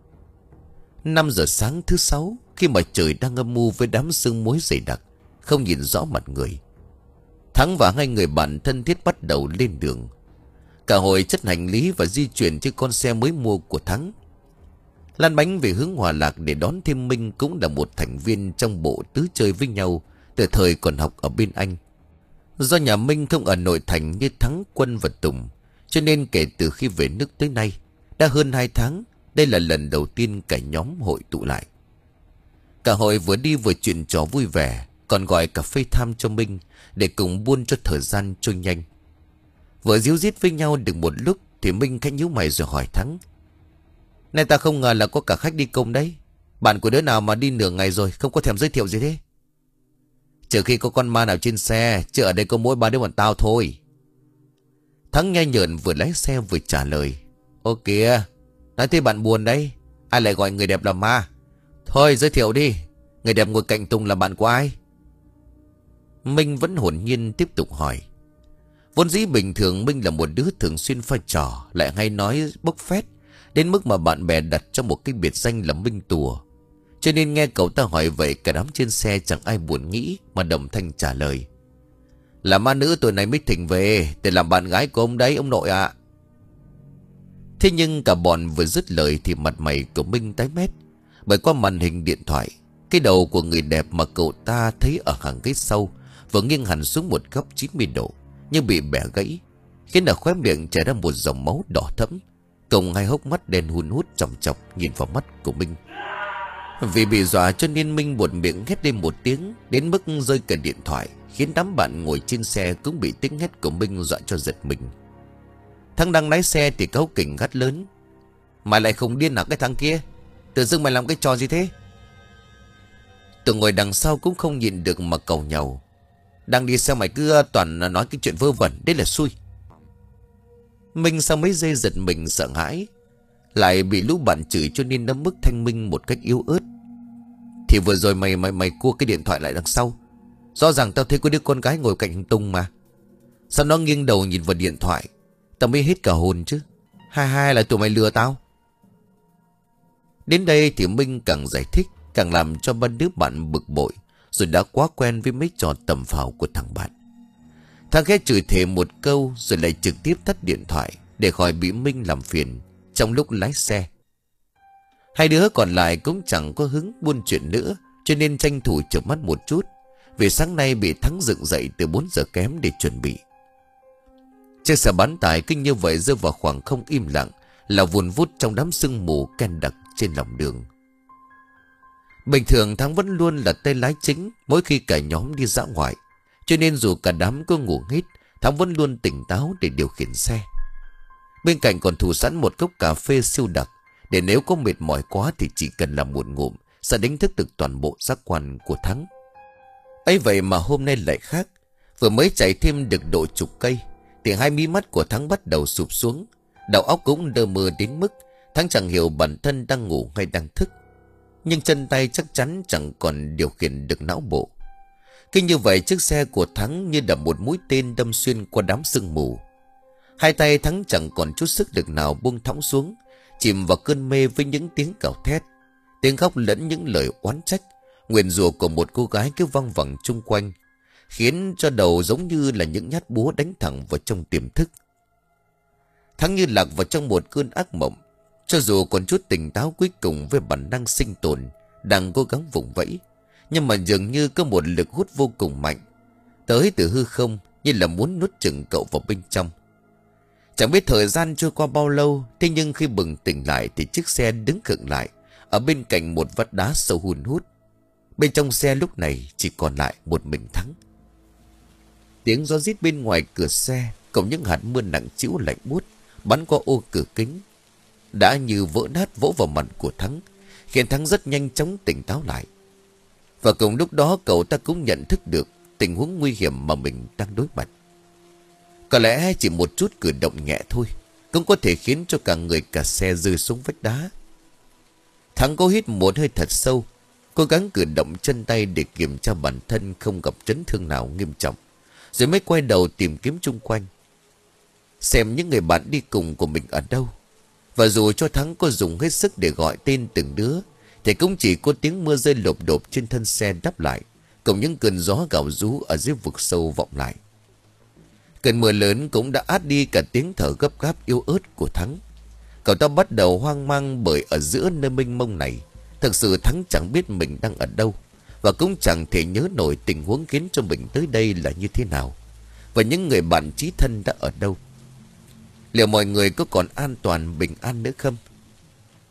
[SPEAKER 1] Năm giờ sáng thứ sáu, khi mà trời đang âm mưu với đám sương muối dày đặc, không nhìn rõ mặt người, Thắng và hai người bạn thân thiết bắt đầu lên đường. Cả hội chất hành lý và di chuyển trên con xe mới mua của Thắng. Lăn bánh về hướng Hòa Lạc để đón thêm Minh, cũng là một thành viên trong bộ tứ chơi với nhau từ thời còn học ở bên Anh. Do nhà Minh không ở nội thành như Thắng, Quân và Tùng, cho nên kể từ khi về nước tới nay đã hơn hai tháng, đây là lần đầu tiên cả nhóm hội tụ lại. Cả hội vừa đi vừa chuyện trò vui vẻ, còn gọi cà phê tham cho Minh để cùng buôn cho thời gian trôi nhanh. Vừa díu dít với nhau được một lúc thì Minh khẽ nhíu mày rồi hỏi Thắng: "Này, ta không ngờ là có cả khách đi cùng đấy. Bạn của đứa nào mà đi nửa ngày rồi không có thèm giới thiệu gì thế?" "Trừ khi có con ma nào trên xe, chứ ở đây có mỗi ba đứa bọn tao thôi." Thắng nhai nhợn vừa lái xe vừa trả lời: "Ô kìa, nói thế bạn buồn đấy. Ai lại gọi người đẹp là ma? Thôi giới thiệu đi. Người đẹp ngồi cạnh Tùng là bạn của ai?" Minh vẫn hồn nhiên tiếp tục hỏi. Vốn dĩ bình thường Minh là một đứa thường xuyên pha trò, lại hay nói bốc phét, đến mức mà bạn bè đặt cho một cái biệt danh là Minh Tùa. Cho nên nghe cậu ta hỏi vậy, cả đám trên xe chẳng ai buồn nghĩ mà đồng thanh trả lời: "Là ma nữ tuổi này mới thỉnh về để làm bạn gái của ông đấy, ông nội ạ." Thế nhưng cả bọn vừa dứt lời thì mặt mày của Minh tái mét, bởi qua màn hình điện thoại, cái đầu của người đẹp mà cậu ta thấy ở hàng ghế sau vừa nghiêng hẳn xuống một góc chín mươi độ, như bị bẻ gãy, khiến ở khóe miệng chảy ra một dòng máu đỏ thẫm, cùng hai hốc mắt đen hun hút chòng chọc nhìn vào mắt của Minh. Vì bị dọa cho nên Minh buột miệng hét lên một tiếng, đến mức rơi cả điện thoại, khiến đám bạn ngồi trên xe cũng bị tiếng hét của Minh dọa cho giật mình. Thằng đang lái xe thì cáu kỉnh gắt lớn: "Mày lại không điên hả cái thằng kia? Tự dưng mày làm cái trò gì thế?" Tụi ngồi đằng sau cũng không nhịn được mà càu nhàu: "Đang đi xe mày cứ toàn nói cái chuyện vơ vẩn, đấy là xui." Minh sau mấy giây giật mình sợ hãi, lại bị lũ bạn chửi cho nên đấm mức thanh minh một cách yếu ớt: "Thì vừa rồi mày mày mày cua cái điện thoại lại đằng sau. Rõ ràng tao thấy có đứa con gái ngồi cạnh thằng Tùng mà. Sao nó nghiêng đầu nhìn vào điện thoại? Tao mới hết cả hồn chứ. Hai hai là tụi mày lừa tao." Đến đây thì Minh càng giải thích càng làm cho ba đứa bạn bực bội, rồi đã quá quen với mấy trò tầm phào của thằng bạn. Thằng ghé chửi thề một câu rồi lại trực tiếp tắt điện thoại để khỏi bị Minh làm phiền trong lúc lái xe. Hai đứa còn lại cũng chẳng có hứng buôn chuyện nữa, cho nên tranh thủ chợp mắt một chút, vì sáng nay bị Thắng dựng dậy từ bốn giờ kém để chuẩn bị. Chiếc xe bán tải kinh như vậy rơi vào khoảng không im lặng, là vùn vút trong đám sương mù ken đặc trên lòng đường. Bình thường Thắng vẫn luôn là tay lái chính mỗi khi cả nhóm đi dã ngoại, cho nên dù cả đám có ngủ nghít, Thắng vẫn luôn tỉnh táo để điều khiển xe. Bên cạnh còn thủ sẵn một cốc cà phê siêu đặc, để nếu có mệt mỏi quá thì chỉ cần làm một ngụm sẽ đánh thức được toàn bộ giác quan của Thắng. Ấy vậy mà hôm nay lại khác. Vừa mới chạy thêm được độ chục cây thì hai mí mắt của Thắng bắt đầu sụp xuống, đầu óc cũng đơ mơ đến mức Thắng chẳng hiểu bản thân đang ngủ hay đang thức. Nhưng chân tay chắc chắn chẳng còn điều khiển được não bộ. Khi như vậy, chiếc xe của Thắng như là một mũi tên đâm xuyên qua đám sương mù. Hai tay Thắng chẳng còn chút sức lực nào buông thõng xuống, chìm vào cơn mê với những tiếng gào thét, tiếng khóc lẫn những lời oán trách, nguyền rủa của một cô gái cứ văng vẳng chung quanh, khiến cho đầu giống như là những nhát búa đánh thẳng vào trong tiềm thức. Thắng như lạc vào trong một cơn ác mộng. Cho dù còn chút tỉnh táo cuối cùng với bản năng sinh tồn, đang cố gắng vùng vẫy, nhưng mà dường như có một lực hút vô cùng mạnh, tới từ hư không, như là muốn nuốt chửng cậu vào bên trong. Chẳng biết thời gian trôi qua bao lâu, thế nhưng khi bừng tỉnh lại thì chiếc xe đứng khựng lại ở bên cạnh một vách đá sâu hun hút. Bên trong xe lúc này chỉ còn lại một mình Thắng. Tiếng gió rít bên ngoài cửa xe cộng những hạt mưa nặng trĩu lạnh buốt bắn qua ô cửa kính đã như vỡ nát vỗ vào mặt của Thắng, khiến Thắng rất nhanh chóng tỉnh táo lại. Và cùng lúc đó cậu ta cũng nhận thức được tình huống nguy hiểm mà mình đang đối mặt. Có lẽ chỉ một chút cử động nhẹ thôi cũng có thể khiến cho cả người cả xe rơi xuống vách đá. Thắng cố hít một hơi thật sâu, cố gắng cử động chân tay để kiểm tra bản thân không gặp chấn thương nào nghiêm trọng, rồi mới quay đầu tìm kiếm chung quanh, xem những người bạn đi cùng của mình ở đâu. Và dù cho Thắng có dùng hết sức để gọi tên từng đứa thì cũng chỉ có tiếng mưa rơi lộp độp trên thân xe đáp lại, cùng những cơn gió gào rú ở dưới vực sâu vọng lại. Cơn mưa lớn cũng đã át đi cả tiếng thở gấp gáp yếu ớt của Thắng. Cậu ta bắt đầu hoang mang, bởi ở giữa nơi mênh mông này thực sự Thắng chẳng biết mình đang ở đâu, và cũng chẳng thể nhớ nổi tình huống khiến cho mình tới đây là như thế nào, và những người bạn chí thân đã ở đâu. Liệu mọi người có còn an toàn bình an nữa không?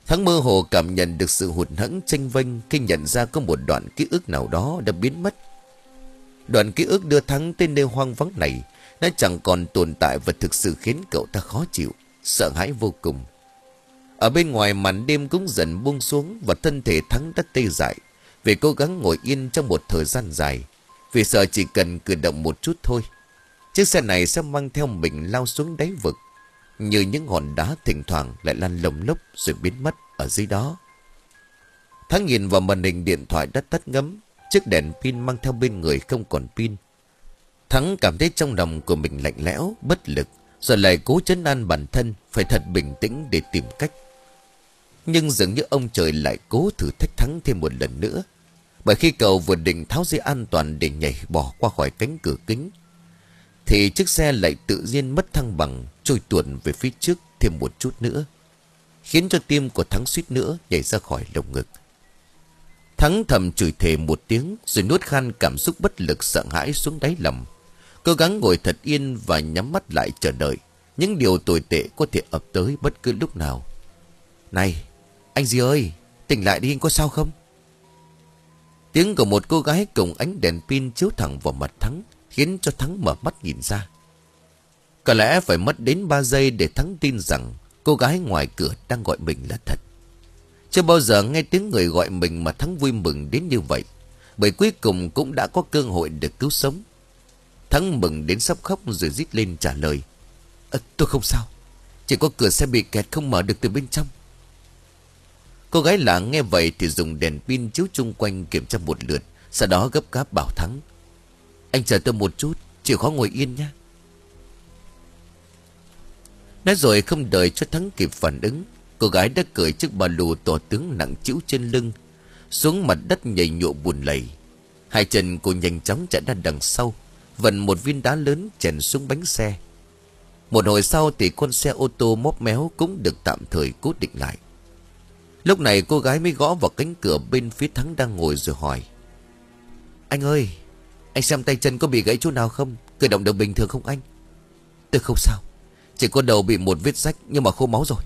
[SPEAKER 1] Thắng mơ hồ cảm nhận được sự hụt hẫng chênh vênh khi nhận ra có một đoạn ký ức nào đó đã biến mất. Đoạn ký ức đưa Thắng tới nơi hoang vắng này, nó chẳng còn tồn tại và thực sự khiến cậu ta khó chịu, sợ hãi vô cùng. Ở bên ngoài màn đêm cũng dần buông xuống và thân thể Thắng đã tê dại vì cố gắng ngồi yên trong một thời gian dài, vì sợ chỉ cần cử động một chút thôi, chiếc xe này sẽ mang theo mình lao xuống đáy vực, như những hòn đá thỉnh thoảng lại lăn lồng lốc rồi biến mất ở dưới đó. Thắng nhìn vào màn hình điện thoại đã tắt ngấm, chiếc đèn pin mang theo bên người không còn pin. Thắng cảm thấy trong lòng của mình lạnh lẽo, bất lực, rồi lại cố trấn an bản thân phải thật bình tĩnh để tìm cách. Nhưng dường như ông trời lại cố thử thách Thắng thêm một lần nữa, bởi khi cậu vừa định tháo dây an toàn để nhảy bỏ qua khỏi cánh cửa kính, thì chiếc xe lại tự nhiên mất thăng bằng, trôi tuột về phía trước thêm một chút nữa, khiến cho tim của Thắng suýt nữa nhảy ra khỏi lồng ngực. Thắng thầm chửi thề một tiếng rồi nuốt khan cảm xúc bất lực sợ hãi xuống đáy lòng, cố gắng ngồi thật yên và nhắm mắt lại chờ đợi những điều tồi tệ có thể ập tới bất cứ lúc nào. Này, anh gì ơi, tỉnh lại đi, anh có sao không? Tiếng của một cô gái cùng ánh đèn pin chiếu thẳng vào mặt Thắng khiến cho Thắng mở mắt nhìn ra. Có lẽ phải mất đến ba giây để Thắng tin rằng cô gái ngoài cửa đang gọi mình là thật. Chưa bao giờ nghe tiếng người gọi mình mà Thắng vui mừng đến như vậy, bởi cuối cùng cũng đã có cơ hội được cứu sống. Thắng mừng đến sắp khóc rồi rít lên trả lời: à, tôi không sao, chỉ có cửa xe bị kẹt không mở được từ bên trong. Cô gái lạ nghe vậy thì dùng đèn pin chiếu chung quanh kiểm tra một lượt, sau đó gấp gáp bảo Thắng: anh chờ tôi một chút, chịu khó ngồi yên nhé. Nói rồi không đợi cho Thắng kịp phản ứng, cô gái đã cởi chiếc ba lô to tướng nặng trĩu trên lưng xuống mặt đất nhảy nhụa buồn lầy. Hai chân cô nhanh chóng chạy ra đằng sau, vần một viên đá lớn chèn xuống bánh xe. Một hồi sau thì con xe ô tô móp méo cũng được tạm thời cố định lại. Lúc này cô gái mới gõ vào cánh cửa bên phía Thắng đang ngồi rồi hỏi: anh ơi, anh xem tay chân có bị gãy chỗ nào không? Cử động được bình thường không anh? Tôi không sao, chỉ có đầu bị một vết rách nhưng mà khô máu rồi.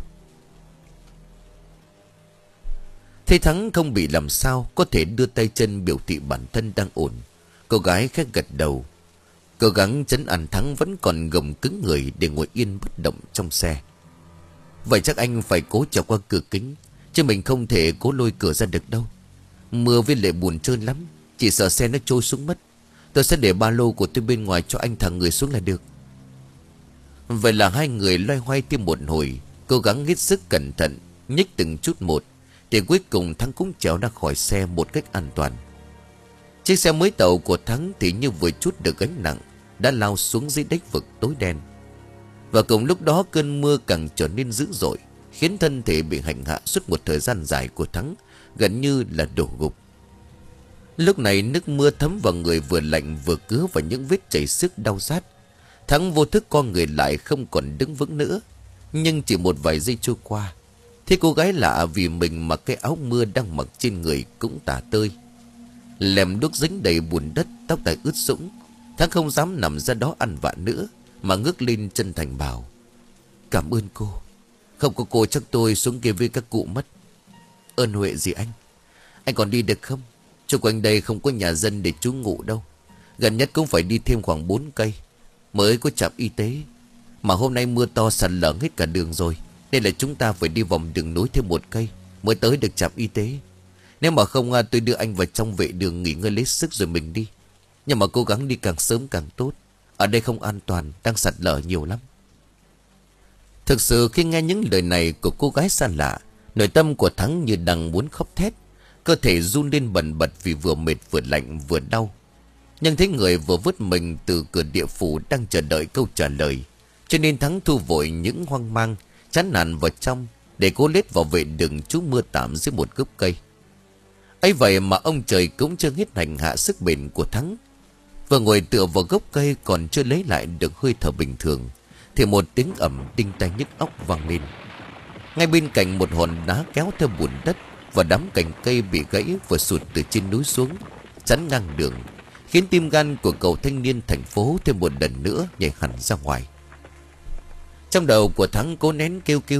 [SPEAKER 1] Thấy Thắng không bị làm sao, có thể đưa tay chân biểu thị bản thân đang ổn, cô gái khẽ gật đầu, cố gắng trấn an Thắng vẫn còn gồng cứng người để ngồi yên bất động trong xe. Vậy chắc anh phải cố trèo qua cửa kính, chứ mình không thể cố lôi cửa ra được đâu. Mưa với lệ buồn trơn lắm, chỉ sợ xe nó trôi xuống mất. Tôi sẽ để ba lô của tôi bên ngoài cho anh thả người xuống là được. Vậy là hai người loay hoay thêm một hồi, cố gắng hết sức cẩn thận, nhích từng chút một, thì cuối cùng Thắng cũng trèo ra khỏi xe một cách an toàn. Chiếc xe mới tàu của Thắng thì như vừa chút được gánh nặng, đã lao xuống dưới đáy vực tối đen. Và cùng lúc đó cơn mưa càng trở nên dữ dội, khiến thân thể bị hành hạ suốt một thời gian dài của Thắng gần như là đổ gục. Lúc này nước mưa thấm vào người vừa lạnh vừa cứa vào những vết chảy xước đau rát. Thắng vô thức co người lại không còn đứng vững nữa. Nhưng chỉ một vài giây trôi qua, thế cô gái lạ vì mình mặc cái áo mưa đang mặc trên người cũng tả tơi, lèm đuốc dính đầy bùn đất, tóc tai ướt sũng. Thắng không dám nằm ra đó ăn vạ nữa, mà ngước lên chân thành bảo: cảm ơn cô, không có cô chắc tôi xuống kia với các cụ mất. Ơn huệ gì anh? Anh còn đi được không? Chung quanh đây không có nhà dân để trú ngụ đâu, gần nhất cũng phải đi thêm khoảng bốn cây mới có trạm y tế. Mà hôm nay mưa to sạt lở hết cả đường rồi, nên là chúng ta phải đi vòng đường nối thêm một cây mới tới được trạm y tế. Nếu mà không tôi đưa anh vào trong vệ đường nghỉ ngơi lấy sức rồi mình đi. Nhưng mà cố gắng đi càng sớm càng tốt, ở đây không an toàn, đang sạt lở nhiều lắm. Thực sự khi nghe những lời này của cô gái xa lạ, nội tâm của Thắng như đang muốn khóc thét. Cơ thể run lên bần bật vì vừa mệt vừa lạnh vừa đau. Nhưng thấy người vừa vớt mình từ cửa địa phủ đang chờ đợi câu trả lời, cho nên Thắng thu vội những hoang mang, chán nản vào trong để cố lết vào vệ đường trú mưa tạm dưới một gốc cây. Ấy vậy mà ông trời cũng chưa hết hành hạ sức bền của Thắng. Vừa ngồi tựa vào gốc cây còn chưa lấy lại được hơi thở bình thường, thì một tiếng ầm đinh tai nhức óc vang lên. Ngay bên cạnh một hòn đá kéo theo bùn đất và đám cành cây bị gãy vừa sụt từ trên núi xuống, chắn ngang đường, khiến tim gan của cậu thanh niên thành phố thêm một lần nữa nhảy hẳn ra ngoài. Trong đầu của Thắng cố nén kêu cứu,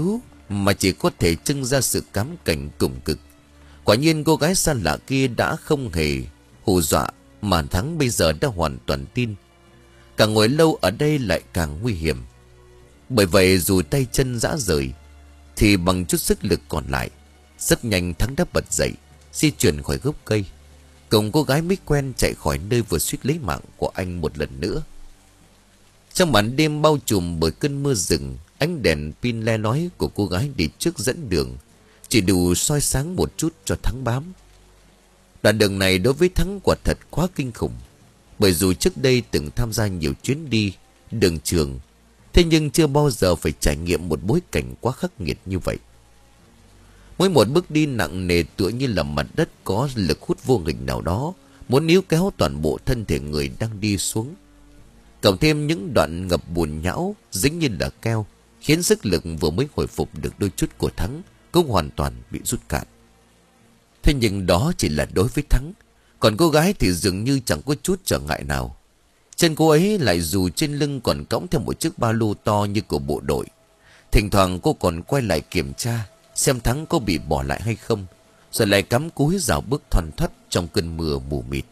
[SPEAKER 1] mà chỉ có thể trưng ra sự cám cảnh cùng cực. Quả nhiên cô gái xa lạ kia đã không hề hù dọa, mà Thắng bây giờ đã hoàn toàn tin. Càng ngồi lâu ở đây lại càng nguy hiểm. Bởi vậy dù tay chân rã rời thì bằng chút sức lực còn lại, rất nhanh Thắng đã bật dậy, di chuyển khỏi gốc cây, cùng cô gái mới quen chạy khỏi nơi vừa suýt lấy mạng của anh một lần nữa. Trong màn đêm bao trùm bởi cơn mưa rừng, ánh đèn pin le lói của cô gái đi trước dẫn đường chỉ đủ soi sáng một chút cho Thắng bám. Đoạn đường này đối với Thắng quả thật quá kinh khủng. Bởi dù trước đây từng tham gia nhiều chuyến đi đường trường, thế nhưng chưa bao giờ phải trải nghiệm một bối cảnh quá khắc nghiệt như vậy. Mỗi một bước đi nặng nề tựa như là mặt đất có lực hút vô hình nào đó muốn níu kéo toàn bộ thân thể người đang đi xuống. Cộng thêm những đoạn ngập bùn nhão dính như là keo, khiến sức lực vừa mới hồi phục được đôi chút của Thắng cũng hoàn toàn bị rút cạn. Thế nhưng đó chỉ là đối với Thắng, còn cô gái thì dường như chẳng có chút trở ngại nào. Chân cô ấy lại dù trên lưng còn cõng theo một chiếc ba lô to như của bộ đội. Thỉnh thoảng cô còn quay lại kiểm tra xem Thắng có bị bỏ lại hay không, rồi lại cắm cúi rảo bước thoăn thoắt trong cơn mưa mù mịt.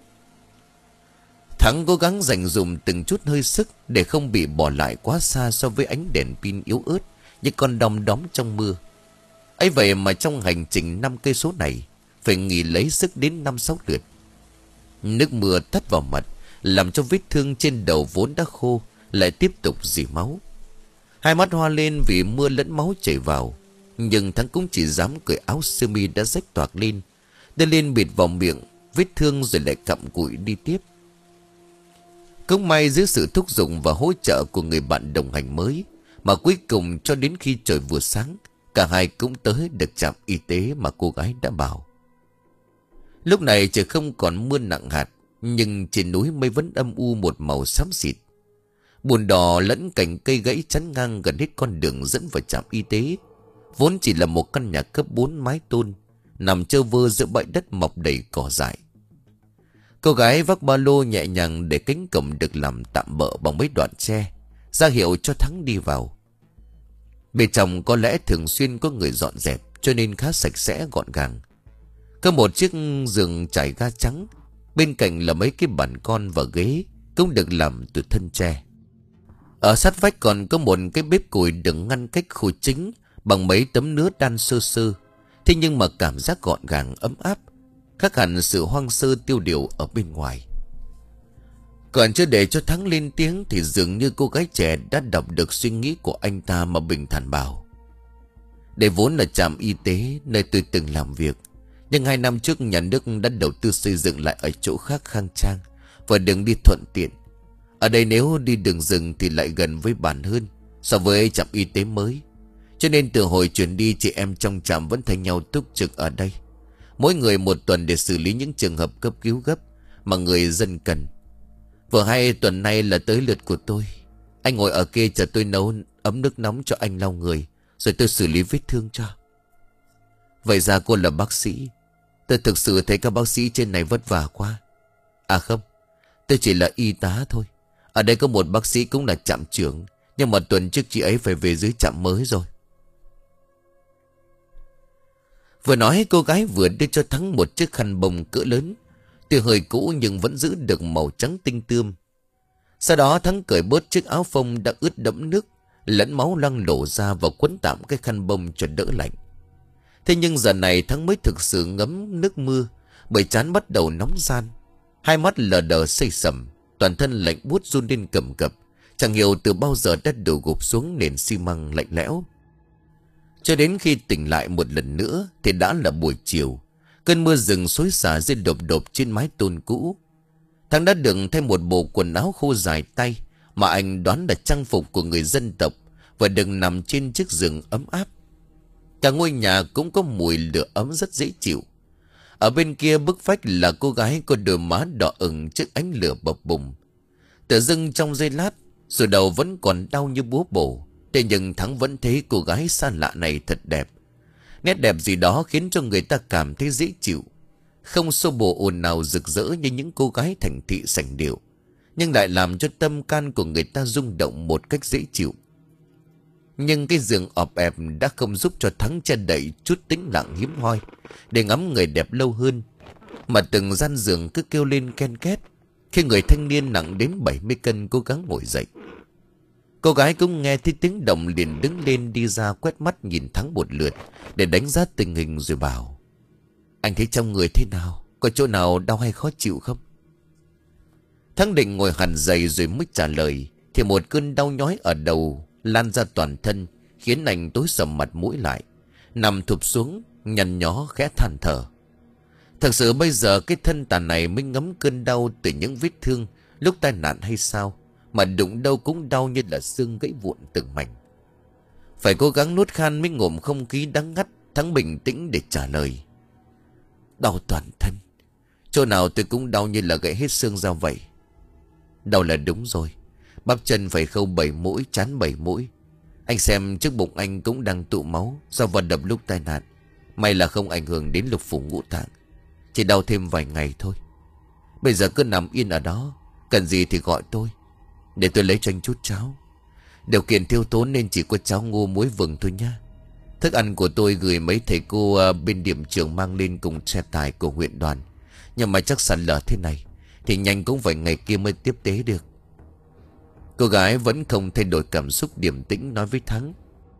[SPEAKER 1] Thắng cố gắng dành dụm từng chút hơi sức để không bị bỏ lại quá xa so với ánh đèn pin yếu ớt như con đom đóm trong mưa. Ấy vậy mà trong hành trình năm cây số này phải nghỉ lấy sức đến năm sáu lượt. Nước mưa tắt vào mặt làm cho vết thương trên đầu vốn đã khô lại tiếp tục rỉ máu. Hai mắt hoa lên vì mưa lẫn máu chảy vào, nhưng Thắng cũng chỉ dám cởi áo sơ mi đã rách toạc lên, đưa lên bịt vào miệng vết thương rồi lại cặm cụi đi tiếp. Cũng may dưới sự thúc giục và hỗ trợ của người bạn đồng hành mới mà cuối cùng cho đến khi trời vừa sáng, cả hai cũng tới được trạm y tế mà cô gái đã bảo. Lúc này trời không còn mưa nặng hạt, nhưng trên núi mây vẫn âm u một màu xám xịt. Bùn đỏ lẫn cành cây gãy chắn ngang gần hết con đường dẫn vào trạm y tế, vốn chỉ là một căn nhà cấp bốn mái tôn nằm trơ vơ giữa bãi đất mọc đầy cỏ dại. Cô gái vác ba lô nhẹ nhàng để cánh cổng được làm tạm bợ bằng mấy đoạn tre, ra hiệu cho Thắng đi vào. Bên trong có lẽ thường xuyên có người dọn dẹp cho nên khá sạch sẽ gọn gàng. Có một chiếc giường trải ga trắng, bên cạnh là mấy cái bàn con và ghế cũng được làm từ thân tre. Ở sát vách còn có một cái bếp củi được ngăn cách khu chính bằng mấy tấm nứa đan sơ sơ. Thế nhưng mà cảm giác gọn gàng ấm áp, khác hẳn sự hoang sơ tiêu điều ở bên ngoài. Còn chưa để cho Thắng lên tiếng thì dường như cô gái trẻ đã đọc được suy nghĩ của anh ta mà bình thản bảo: đây vốn là trạm y tế nơi tôi từng làm việc, nhưng hai năm trước nhà nước đã đầu tư xây dựng lại ở chỗ khác khang trang và đường đi thuận tiện. Ở đây nếu đi đường rừng thì lại gần với bản hơn so với trạm y tế mới. Cho nên từ hồi chuyển đi, chị em trong trạm vẫn thay nhau túc trực ở đây, mỗi người một tuần để xử lý những trường hợp cấp cứu gấp mà người dân cần. Vừa hay tuần nay là tới lượt của tôi. Anh ngồi ở kia chờ tôi nấu ấm nước nóng cho anh lau người, rồi tôi xử lý vết thương cho. Vậy ra cô là bác sĩ. Tôi thực sự thấy các bác sĩ trên này vất vả quá. À không, tôi chỉ là y tá thôi. Ở đây có một bác sĩ cũng là trạm trưởng, nhưng mà tuần trước chị ấy phải về dưới trạm mới rồi. Vừa nói cô gái vừa đưa cho Thắng một chiếc khăn bông cỡ lớn, tuy hơi cũ nhưng vẫn giữ được màu trắng tinh tươm. Sau đó Thắng cởi bớt chiếc áo phông đã ướt đẫm nước lẫn máu loang lổ ra và quấn tạm cái khăn bông cho đỡ lạnh. Thế nhưng giờ này Thắng mới thực sự ngấm nước mưa, bởi trán bắt đầu nóng ran, hai mắt lờ đờ xây sầm, toàn thân lạnh buốt run lên cầm cập, chẳng hiểu từ bao giờ đã đổ gục xuống nền xi măng lạnh lẽo. Cho đến khi tỉnh lại một lần nữa thì đã là buổi chiều. Cơn mưa rừng xối xả rơi đột đột trên mái tôn cũ. Thắng đã đựng thêm một bộ quần áo khô dài tay mà anh đoán là trang phục của người dân tộc, và đừng nằm trên chiếc giường ấm áp. Cả ngôi nhà cũng có mùi lửa ấm rất dễ chịu. Ở bên kia bức vách là cô gái có đôi má đỏ ửng trước ánh lửa bập bùng. Tự dưng trong giây lát, rồi đầu vẫn còn đau như búa bổ. Thế nhưng Thắng vẫn thấy cô gái xa lạ này thật đẹp. Nét đẹp gì đó khiến cho người ta cảm thấy dễ chịu. Không xô bồ ồn ào rực rỡ như những cô gái thành thị sành điệu, nhưng lại làm cho tâm can của người ta rung động một cách dễ chịu. Nhưng cái giường ọp ẹp đã không giúp cho Thắng che đậy chút tĩnh lặng hiếm hoi để ngắm người đẹp lâu hơn. Mà từng gian giường cứ kêu lên ken két khi người thanh niên nặng đến bảy mươi cân cố gắng ngồi dậy. Cô gái cũng nghe thấy tiếng động liền đứng lên đi ra quét mắt nhìn Thắng một lượt để đánh giá tình hình rồi bảo: "Anh thấy trong người thế nào? Có chỗ nào đau hay khó chịu không?" Thắng định ngồi hẳn dậy rồi mới trả lời, thì một cơn đau nhói ở đầu lan ra toàn thân, khiến anh tối sầm mặt mũi lại, nằm thụp xuống nhăn nhó khẽ than thở. Thật sự bây giờ cái thân tàn này mới ngấm cơn đau từ những vết thương lúc tai nạn hay sao, mà đụng đâu cũng đau như là xương gãy vụn từng mảnh. Phải cố gắng nuốt khan mới ngụm không khí đắng ngắt, Thắng bình tĩnh để trả lời: "Đau toàn thân, chỗ nào tôi cũng đau như là gãy hết xương ra vậy." "Đau là đúng rồi, bắp chân phải khâu bảy mũi, chán bảy mũi. Anh xem trước bụng anh cũng đang tụ máu do vật đập lúc tai nạn. May là không ảnh hưởng đến lục phủ ngũ tạng, chỉ đau thêm vài ngày thôi. Bây giờ cứ nằm yên ở đó, cần gì thì gọi tôi, để tôi lấy cho anh chút cháo. Điều kiện thiếu tốn nên chỉ có cháo ngô muối vừng thôi nha. Thức ăn của tôi gửi mấy thầy cô bên điểm trường mang lên cùng xe tải của huyện đoàn, nhưng mà chắc sạt lở thế này thì nhanh cũng phải ngày kia mới tiếp tế được." Cô gái vẫn không thay đổi cảm xúc điềm tĩnh nói với Thắng.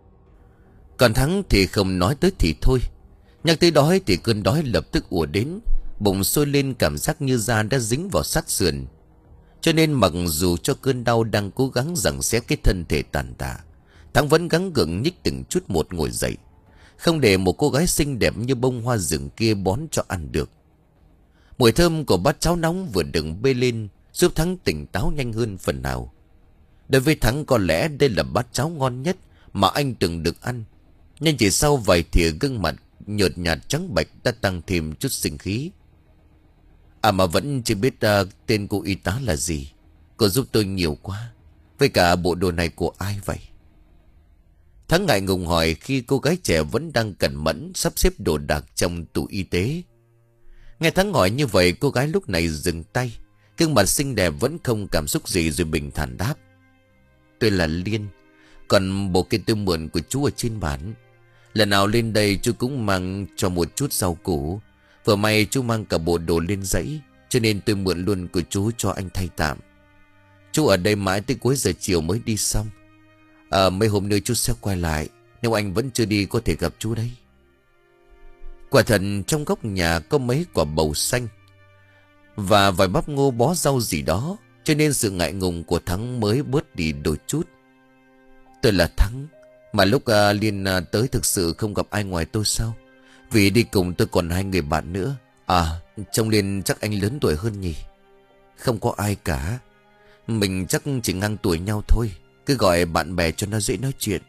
[SPEAKER 1] Còn Thắng thì không nói tới thì thôi, nhắc tới đói thì cơn đói lập tức ùa đến, bụng sôi lên cảm giác như da đã dính vào sát sườn. Cho nên mặc dù cho cơn đau đang cố gắng giằng xé cái thân thể tàn tạ, Thắng vẫn gắng gượng nhích từng chút một ngồi dậy, không để một cô gái xinh đẹp như bông hoa rừng kia bón cho ăn được. Mùi thơm của bát cháo nóng vừa được bê lên giúp Thắng tỉnh táo nhanh hơn phần nào. Đối với Thắng có lẽ đây là bát cháo ngon nhất mà anh từng được ăn, nhưng chỉ sau vài thìa gương mặt nhợt nhạt trắng bệch đã tăng thêm chút sinh khí. "À mà vẫn chưa biết uh, tên cô y tá là gì. Cô giúp tôi nhiều quá. Với cả bộ đồ này của ai vậy?" Thắng ngại ngùng hỏi khi cô gái trẻ vẫn đang cẩn mẫn sắp xếp đồ đạc trong tủ y tế. Nghe Thắng hỏi như vậy, cô gái lúc này dừng tay, gương mặt xinh đẹp vẫn không cảm xúc gì rồi bình thản đáp: "Tôi là Liên. Còn bộ kia tôi mượn của chú ở trên bản. Lần nào lên đây chú cũng mang cho một chút rau củ. Vừa may chú mang cả bộ đồ lên dãy, cho nên tôi mượn luôn của chú cho anh thay tạm. Chú ở đây mãi tới cuối giờ chiều mới đi xong. À, mấy hôm nữa chú sẽ quay lại. Nếu anh vẫn chưa đi có thể gặp chú đấy." Quả thật trong góc nhà có mấy quả bầu xanh và vài bắp ngô bó rau gì đó, cho nên sự ngại ngùng của Thắng mới bớt đi đôi chút. "Tôi là Thắng. Mà lúc uh, Liên uh, tới thực sự không gặp ai ngoài tôi sao? Vì đi cùng tôi còn hai người bạn nữa. À, trông Liên chắc anh lớn tuổi hơn nhỉ?" "Không có ai cả. Mình chắc chỉ ngang tuổi nhau thôi. Cứ gọi bạn bè cho nó dễ nói chuyện."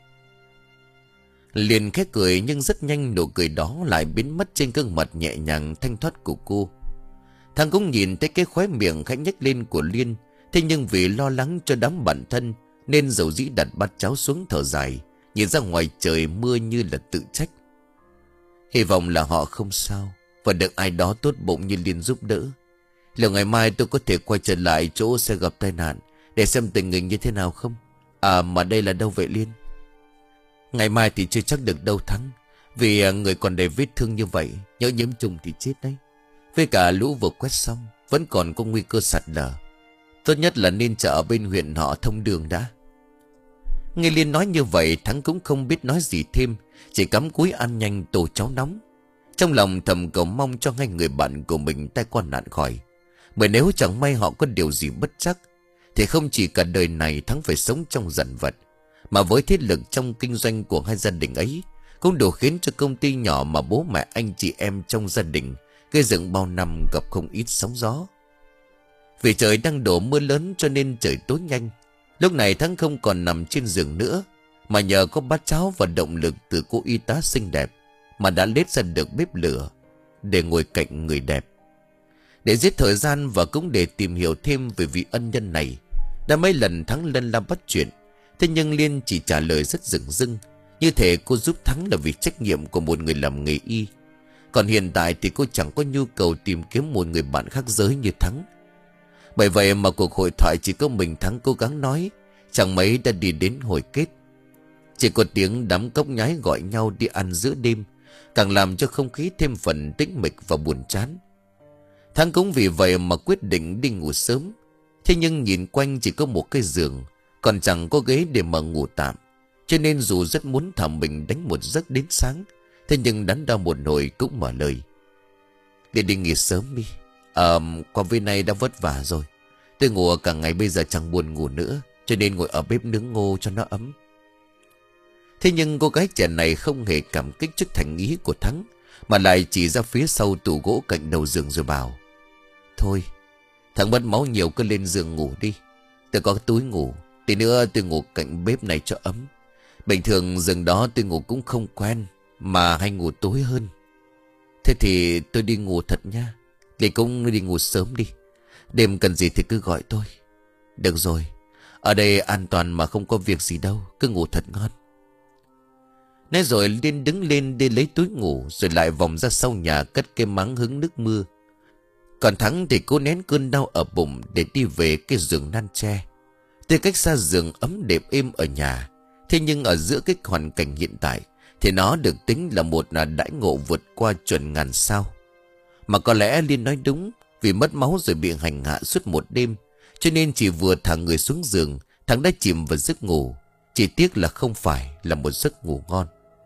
[SPEAKER 1] Liên khẽ cười, nhưng rất nhanh nụ cười đó lại biến mất trên gương mặt nhẹ nhàng thanh thoát của cô. Thằng cũng nhìn thấy cái khóe miệng khẽ nhếch lên của Liên, thế nhưng vì lo lắng cho đám bạn thân nên dầu dĩ đặt bát cháo xuống thở dài, nhìn ra ngoài trời mưa như là tự trách. Hy vọng là họ không sao và được ai đó tốt bụng như Liên giúp đỡ. Liệu ngày mai tôi có thể quay trở lại chỗ sẽ gặp tai nạn để xem tình hình như thế nào không? À mà đây là đâu vậy Liên? Ngày mai thì chưa chắc được đâu Thắng, vì người còn đầy vết thương như vậy, nhỡ nhiễm trùng thì chết đấy. Với cả lũ vừa quét xong, vẫn còn có nguy cơ sạt lở. Tốt nhất là nên chờ ở bên huyện họ thông đường đã. Nghe Liên nói như vậy, Thắng cũng không biết nói gì thêm, chỉ cắm cúi ăn nhanh tô cháo nóng. Trong lòng thầm cầu mong cho hai người bạn của mình tai qua nạn khỏi. Bởi nếu chẳng may họ có điều gì bất trắc, thì không chỉ cả đời này Thắng phải sống trong dằn vặt, mà với thế lực trong kinh doanh của hai gia đình ấy, cũng đủ khiến cho công ty nhỏ mà bố mẹ anh chị em trong gia đình gây dựng bao năm gặp không ít sóng gió. Vì trời đang đổ mưa lớn cho nên trời tối nhanh. Lúc này Thắng không còn nằm trên giường nữa, mà nhờ có bát cháo và động lực từ cô y tá xinh đẹp mà đã lết ra được bếp lửa để ngồi cạnh người đẹp. Để giết thời gian và cũng để tìm hiểu thêm về vị ân nhân này, đã mấy lần Thắng lân la bắt chuyện, thế nhưng Liên chỉ trả lời rất dửng dưng, như thể cô giúp Thắng là vì trách nhiệm của một người làm nghề y. Còn hiện tại thì cô chẳng có nhu cầu tìm kiếm một người bạn khác giới như Thắng. Bởi vậy mà cuộc hội thoại chỉ có mình Thắng cố gắng nói, chẳng mấy đã đi đến hồi kết. Chỉ có tiếng đám cốc nhái gọi nhau đi ăn giữa đêm, càng làm cho không khí thêm phần tĩnh mịch và buồn chán. Thắng cũng vì vậy mà quyết định đi ngủ sớm. Thế nhưng nhìn quanh chỉ có một cái giường, còn chẳng có ghế để mà ngủ tạm. Cho nên dù rất muốn thả mình đánh một giấc đến sáng, thế nhưng đắn đo một hồi cũng mở lời: "Đi đi nghỉ sớm đi. Ờ, qua bên này đã vất vả rồi. Tôi ngủ cả ngày bây giờ chẳng buồn ngủ nữa, cho nên ngồi ở bếp nướng ngô cho nó ấm." Thế nhưng cô gái trẻ này không hề cảm kích trước thành ý của Thắng, mà lại chỉ ra phía sau tủ gỗ cạnh đầu giường rồi bảo: "Thôi, Thằng mất máu nhiều cứ lên giường ngủ đi. Tôi có túi ngủ, tí nữa tôi ngủ cạnh bếp này cho ấm. Bình thường giường đó tôi ngủ cũng không quen, mà hay ngủ tối hơn. Thế thì tôi đi ngủ thật nha. Thì cũng đi ngủ sớm đi. Đêm cần gì thì cứ gọi tôi." "Được rồi, ở đây an toàn mà không có việc gì đâu. Cứ ngủ thật ngon." Nói rồi Liên đứng lên đi lấy túi ngủ, rồi lại vòng ra sau nhà cất cái máng hứng nước mưa. Còn Thắng thì cố nén cơn đau ở bụng để đi về cái giường nan tre. Tuy cách xa giường ấm đệm êm ở nhà, thế nhưng ở giữa cái hoàn cảnh hiện tại thì nó được tính là một là đãi ngộ vượt qua chuẩn ngàn sao. Mà có lẽ Liên nói đúng, vì mất máu rồi bị hành hạ suốt một đêm, cho nên chỉ vừa thả người xuống giường, Thắng đã chìm vào giấc ngủ. Chỉ tiếc là không phải là một giấc ngủ ngon.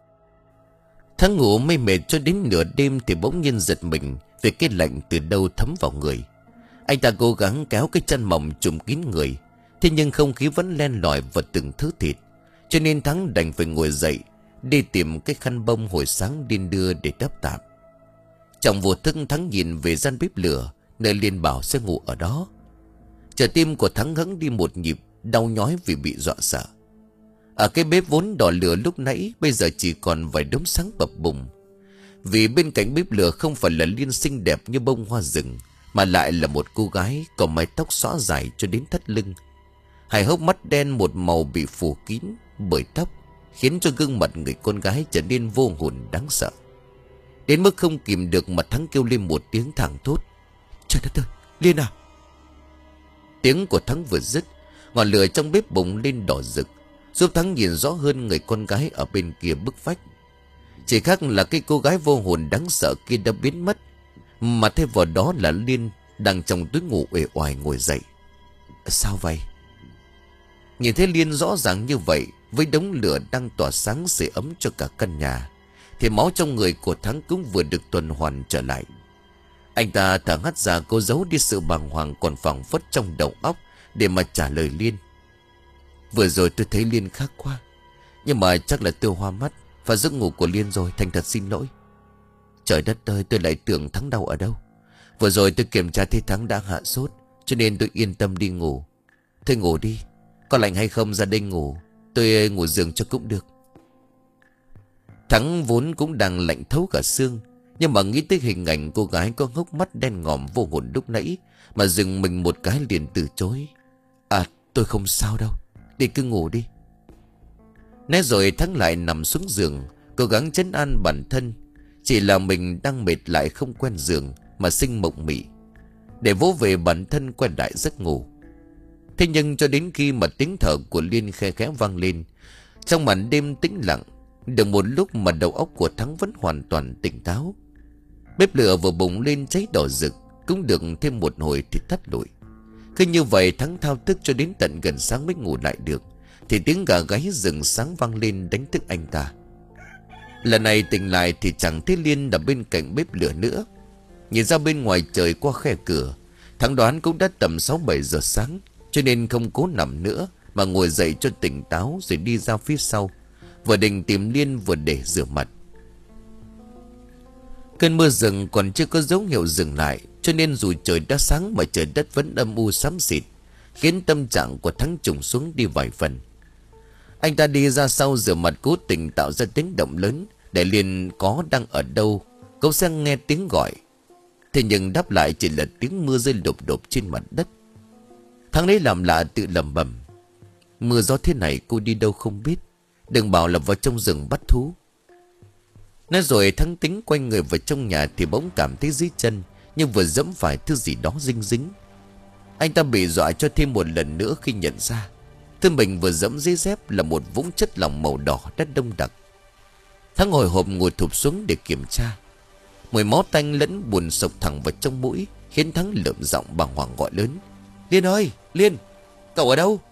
[SPEAKER 1] Thắng ngủ mê mệt cho đến nửa đêm thì bỗng nhiên giật mình vì cái lạnh từ đâu thấm vào người. Anh ta cố gắng kéo cái chăn mỏng trùm kín người, thế nhưng không khí vẫn len lỏi vào từng thứ thịt, cho nên Thắng đành phải ngồi dậy đi tìm cái khăn bông hồi sáng Liên đưa để đắp tạm. Trong vô thức Thắng nhìn về gian bếp lửa nơi Liên bảo sẽ ngủ ở đó. Trái tim của Thắng hững đi một nhịp, đau nhói vì bị dọa sợ. Ở cái bếp vốn đỏ lửa lúc nãy bây giờ chỉ còn vài đốm sáng bập bùng. Vì bên cạnh bếp lửa không phải là Liên xinh đẹp như bông hoa rừng, mà lại là một cô gái có mái tóc xõa dài cho đến thắt lưng. Hai hốc mắt đen một màu bị phủ kín bởi tóc, khiến cho gương mặt người con gái trở nên vô hồn đáng sợ. Đến mức không kìm được mà Thắng kêu lên một tiếng thảng thốt: "Trời đất ơi, Liên à!" Tiếng của Thắng vừa dứt, ngọn lửa trong bếp bùng lên đỏ rực, giúp Thắng nhìn rõ hơn người con gái ở bên kia bức vách. Chỉ khác là cái cô gái vô hồn đáng sợ kia đã biến mất, mà thay vào đó là Liên đang trong túi ngủ uể oải ngồi dậy. "Sao vậy?" Nhìn thấy Liên rõ ràng như vậy, với đống lửa đang tỏa sáng sưởi ấm cho cả căn nhà, thì máu trong người của Thắng cũng vừa được tuần hoàn trở lại. Anh ta thở hắt ra cố giấu đi sự bàng hoàng còn phảng phất trong đầu óc để mà trả lời Liên: "Vừa rồi tôi thấy Liên khác quá, nhưng mà chắc là tôi hoa mắt và giấc ngủ của Liên rồi, thành thật xin lỗi." "Trời đất ơi, tôi lại tưởng Thắng đau ở đâu. Vừa rồi tôi kiểm tra thấy Thắng đang hạ sốt, cho nên tôi yên tâm đi ngủ. Thôi ngủ đi, có lạnh hay không ra đây ngủ, tôi ngủ giường cho cũng được." Thắng vốn cũng đang lạnh thấu cả xương, nhưng mà nghĩ tới hình ảnh cô gái có hốc mắt đen ngòm vô hồn lúc nãy mà dừng mình một cái liền từ chối: "À, tôi không sao đâu, đi cứ ngủ đi." Nói rồi Thắng lại nằm xuống giường, cố gắng trấn an bản thân. Chỉ là mình đang mệt lại không quen giường mà sinh mộng mị, để vỗ về bản thân quay lại giấc ngủ. Thế nhưng cho đến khi mà tiếng thở của Liên khe khẽ vang lên trong màn đêm tĩnh lặng, được một lúc mà đầu óc của Thắng vẫn hoàn toàn tỉnh táo. Bếp lửa vừa bùng lên cháy đỏ rực, cũng được thêm một hồi thì tắt lụi. Cứ như vậy Thắng thao thức cho đến tận gần sáng mới ngủ lại được, thì tiếng gà gáy rừng sáng vang lên đánh thức anh ta. Lần này tỉnh lại thì chẳng thấy Liên ở bên cạnh bếp lửa nữa. Nhìn ra bên ngoài trời qua khe cửa, Thắng đoán cũng đã tầm sáu bảy giờ sáng, cho nên không cố nằm nữa mà ngồi dậy cho tỉnh táo, rồi đi ra phía sau, vừa định tìm Liên vừa để rửa mặt. Cơn mưa rừng còn chưa có dấu hiệu dừng lại, cho nên dù trời đã sáng mà trời đất vẫn âm u xám xịt, khiến tâm trạng của Thắng trùng xuống đi vài phần. Anh ta đi ra sau rửa mặt, cố tình tạo ra tiếng động lớn để Liên có đang ở đâu cậu sẽ nghe tiếng gọi. Thế nhưng đáp lại chỉ là tiếng mưa rơi đột đột trên mặt đất. Thắng lấy làm lạ tự lẩm bẩm: "Mưa gió thế này cô đi đâu không biết, đừng bảo là vào trong rừng bắt thú." Nói rồi Thắng tính quay người vào trong nhà thì bỗng cảm thấy dưới chân nhưng vừa dẫm phải thứ gì đó dinh dính. Anh ta bị dọa cho thêm một lần nữa khi nhận ra Thân mình vừa dẫm dưới dép là một vũng chất lỏng màu đỏ đất đông đặc. Thắng hồi hộp ngồi thụp xuống để kiểm tra. Mùi máu tanh lẫn buồn sộc thẳng vào trong mũi, khiến Thắng lượm giọng bàng hoàng gọi lớn: Liên ơi, Liên, cậu ở đâu?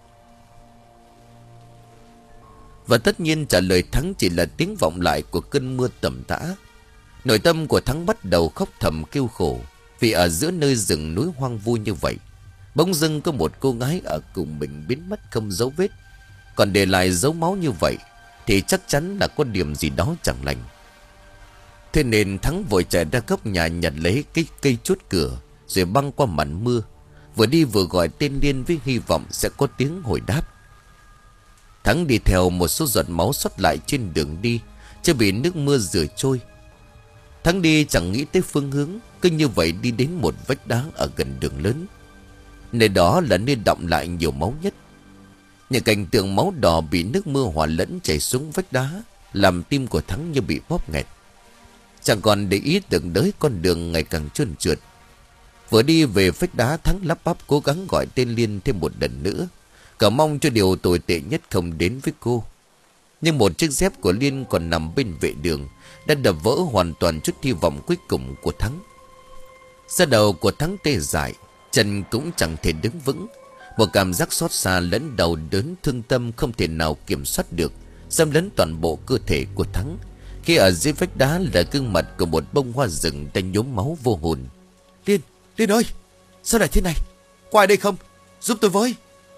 [SPEAKER 1] Và tất nhiên trả lời Thắng chỉ là tiếng vọng lại của cơn mưa tầm tã. Nội tâm của Thắng bắt đầu khóc thầm kêu khổ, vì ở giữa nơi rừng núi hoang vu như vậy, bỗng dưng có một cô gái ở cùng mình biến mất không dấu vết. Còn để lại dấu máu như vậy thì chắc chắn là có điểm gì đó chẳng lành. Thế nên Thắng vội chạy ra góc nhà nhặt lấy cái cây chốt cửa, rồi băng qua màn mưa, vừa đi vừa gọi tên Liên với hy vọng sẽ có tiếng hồi đáp. Thắng đi theo một số giọt máu sót lại trên đường đi, chưa bị nước mưa rửa trôi. Thắng đi chẳng nghĩ tới phương hướng, cứ như vậy đi đến một vách đá ở gần đường lớn. Nơi đó là nơi đọng lại nhiều máu nhất. Những cảnh tượng máu đỏ bị nước mưa hòa lẫn chảy xuống vách đá, làm tim của Thắng như bị bóp nghẹt. Chẳng còn để ý tưởng đới con đường ngày càng trơn trượt. Vừa đi về vách đá, Thắng lắp bắp cố gắng gọi tên Liên thêm một lần nữa, cậu mong cho điều tồi tệ nhất không đến với cô. Nhưng một chiếc dép của Liên còn nằm bên vệ đường đã đập vỡ hoàn toàn chút hy vọng cuối cùng của Thắng. Da đầu của Thắng tê dại, chân cũng chẳng thể đứng vững. Một cảm giác xót xa lẫn đau đớn thương tâm không thể nào kiểm soát được xâm lấn toàn bộ cơ thể của Thắng, khi ở dưới vách đá là gương mặt của một bông hoa rừng đang nhuốm máu vô hồn. Liên, Liên ơi, sao lại thế này? Có ai đây không? Giúp tôi với.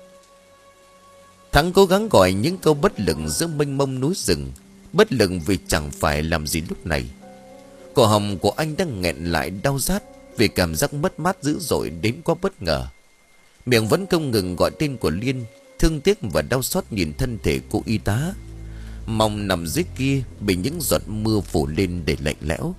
[SPEAKER 1] Thắng cố gắng gọi những câu bất lực giữa mênh mông núi rừng, bất lực vì chẳng phải làm gì lúc này. Cổ họng của anh đang nghẹn lại đau rát vì cảm giác mất mát dữ dội đến quá bất ngờ. Miệng vẫn không ngừng gọi tên của Liên, thương tiếc và đau xót nhìn thân thể cô y tá mong nằm dưới kia bị những giọt mưa phủ lên để lạnh lẽo.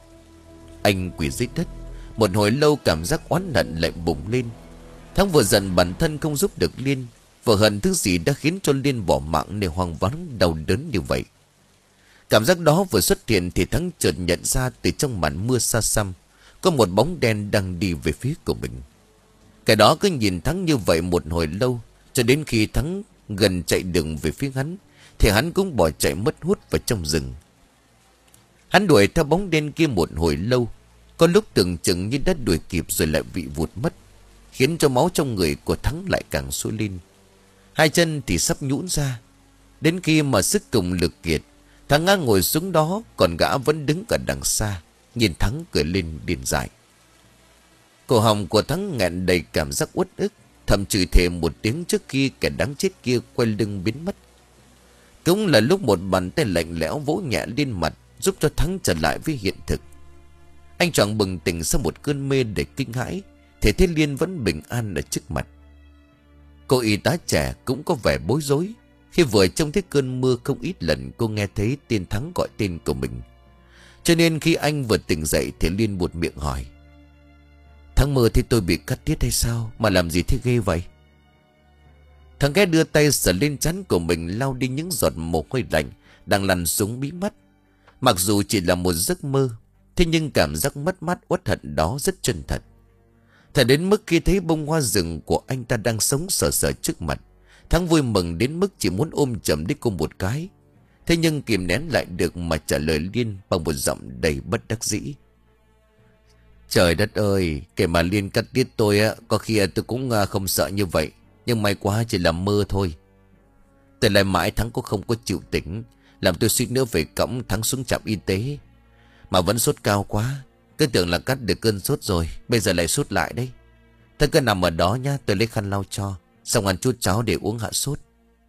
[SPEAKER 1] Anh quỳ dưới đất một hồi lâu, cảm giác oán hận lại bùng lên. Thắng vừa giận bản thân không giúp được Liên, vừa hận thứ gì đã khiến cho Liên bỏ mạng để hoang vắng đau đớn như vậy. Cảm giác đó vừa xuất hiện thì Thắng chợt nhận ra từ trong màn mưa xa xăm có một bóng đen đang đi về phía của mình. Cái đó cứ nhìn Thắng như vậy một hồi lâu, cho đến khi Thắng gần chạy đường về phía hắn thì hắn cũng bỏ chạy mất hút vào trong rừng. Hắn đuổi theo bóng đen kia một hồi lâu, có lúc tưởng chừng như đã đuổi kịp rồi lại bị vụt mất, khiến cho máu trong người của Thắng lại càng sôi lên. Hai chân thì sắp nhũn ra. Đến khi mà sức cùng lực kiệt, Thắng ngã ngồi xuống đó, còn gã vẫn đứng ở đằng xa, nhìn Thắng cười lên điên dại. Cổ họng của Thắng nghẹn đầy cảm giác uất ức, thầm chửi thề một tiếng trước khi kẻ đáng chết kia quay lưng biến mất. Cũng là lúc một bàn tay lạnh lẽo vỗ nhẹ lên mặt, giúp cho Thắng trở lại với hiện thực. Anh choàng bừng tỉnh sau một cơn mê đầy kinh hãi, thể thấy Liên vẫn bình an ở trước mặt. Cô y tá trẻ cũng có vẻ bối rối khi vừa trông thấy cơn mưa không ít lần cô nghe thấy tên Thắng gọi tên của mình. Cho nên khi anh vừa tỉnh dậy thì Liên buột miệng hỏi: Thắng mơ thấy tôi bị cắt tiết hay sao mà làm gì thế ghê vậy? Thằng ghé đưa tay sờ lên trán của mình, lau đi những giọt mồ hôi lạnh đang lăn xuống mí mắt. Mặc dù chỉ là một giấc mơ, thế nhưng cảm giác mất mát uất hận đó rất chân thật. Thật đến mức khi thấy bông hoa rừng của anh ta đang sống sờ sờ trước mặt, Thắng vui mừng đến mức chỉ muốn ôm chầm lấy cô một cái. Thế nhưng kìm nén lại được mà trả lời Liên bằng một giọng đầy bất đắc dĩ: Trời đất ơi, kể mà Liên cắt tiết tôi á, có khi tôi cũng không sợ như vậy, nhưng may quá chỉ là mơ thôi. Từ lại mãi Thắng cũng không có chịu tỉnh, làm tôi suýt nữa về cõng Thắng xuống trạm y tế. Mà vẫn sốt cao quá, cứ tưởng là cắt được cơn sốt rồi, bây giờ lại sốt lại đấy. Thôi cứ nằm ở đó nhá, tôi lấy khăn lau cho, xong ăn chút cháo để uống hạ sốt.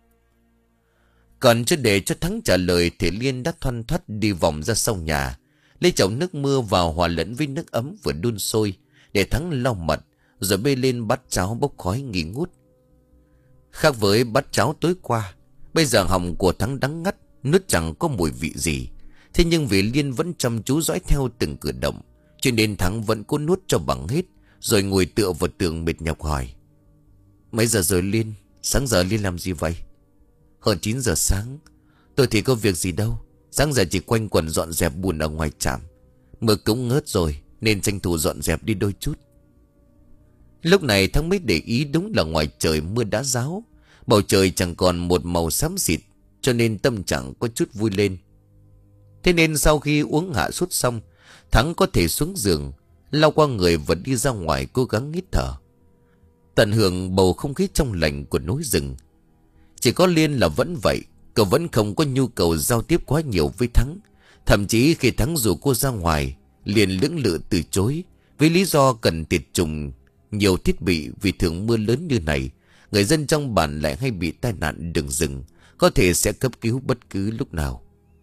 [SPEAKER 1] Còn chưa để cho Thắng trả lời thì Liên đã thoăn thoắt đi vòng ra sau nhà, lấy chậu nước mưa vào hòa lẫn với nước ấm vừa đun sôi để Thắng lau mặt, rồi bê lên bát cháo bốc khói nghi ngút. Khác với bát cháo tối qua, bây giờ họng của Thắng đắng ngắt, nuốt chẳng có mùi vị gì. Thế nhưng vì Liên vẫn chăm chú dõi theo từng cử động, cho nên Thắng vẫn cố nuốt cho bằng hết, rồi ngồi tựa vào tường mệt nhọc hỏi: Mấy giờ rồi Liên? Sáng giờ Liên làm gì vậy? Hơn chín giờ sáng. Tôi thì có việc gì đâu, sáng giờ chỉ quanh quẩn dọn dẹp bùn ở ngoài trạm. Mưa cũng ngớt rồi nên tranh thủ dọn dẹp đi đôi chút. Lúc này Thắng mới để ý đúng là ngoài trời mưa đã ráo, Bầu trời chẳng còn một màu xám xịt, cho nên tâm trạng có chút vui lên. Thế nên sau khi uống hạ sốt xong, Thắng có thể xuống giường, lau qua người và đi ra ngoài cố gắng hít thở, tận hưởng bầu không khí trong lành của núi rừng. Chỉ có Liên là vẫn vậy, cậu vẫn không có nhu cầu giao tiếp quá nhiều với Thắng. Thậm chí khi Thắng rủ cô ra ngoài, Liên lưỡng lự từ chối với lý do cần tiệt trùng nhiều thiết bị, vì thường mưa lớn như này, người dân trong bản lại hay bị tai nạn đường rừng, có thể sẽ cấp cứu bất cứ lúc nào.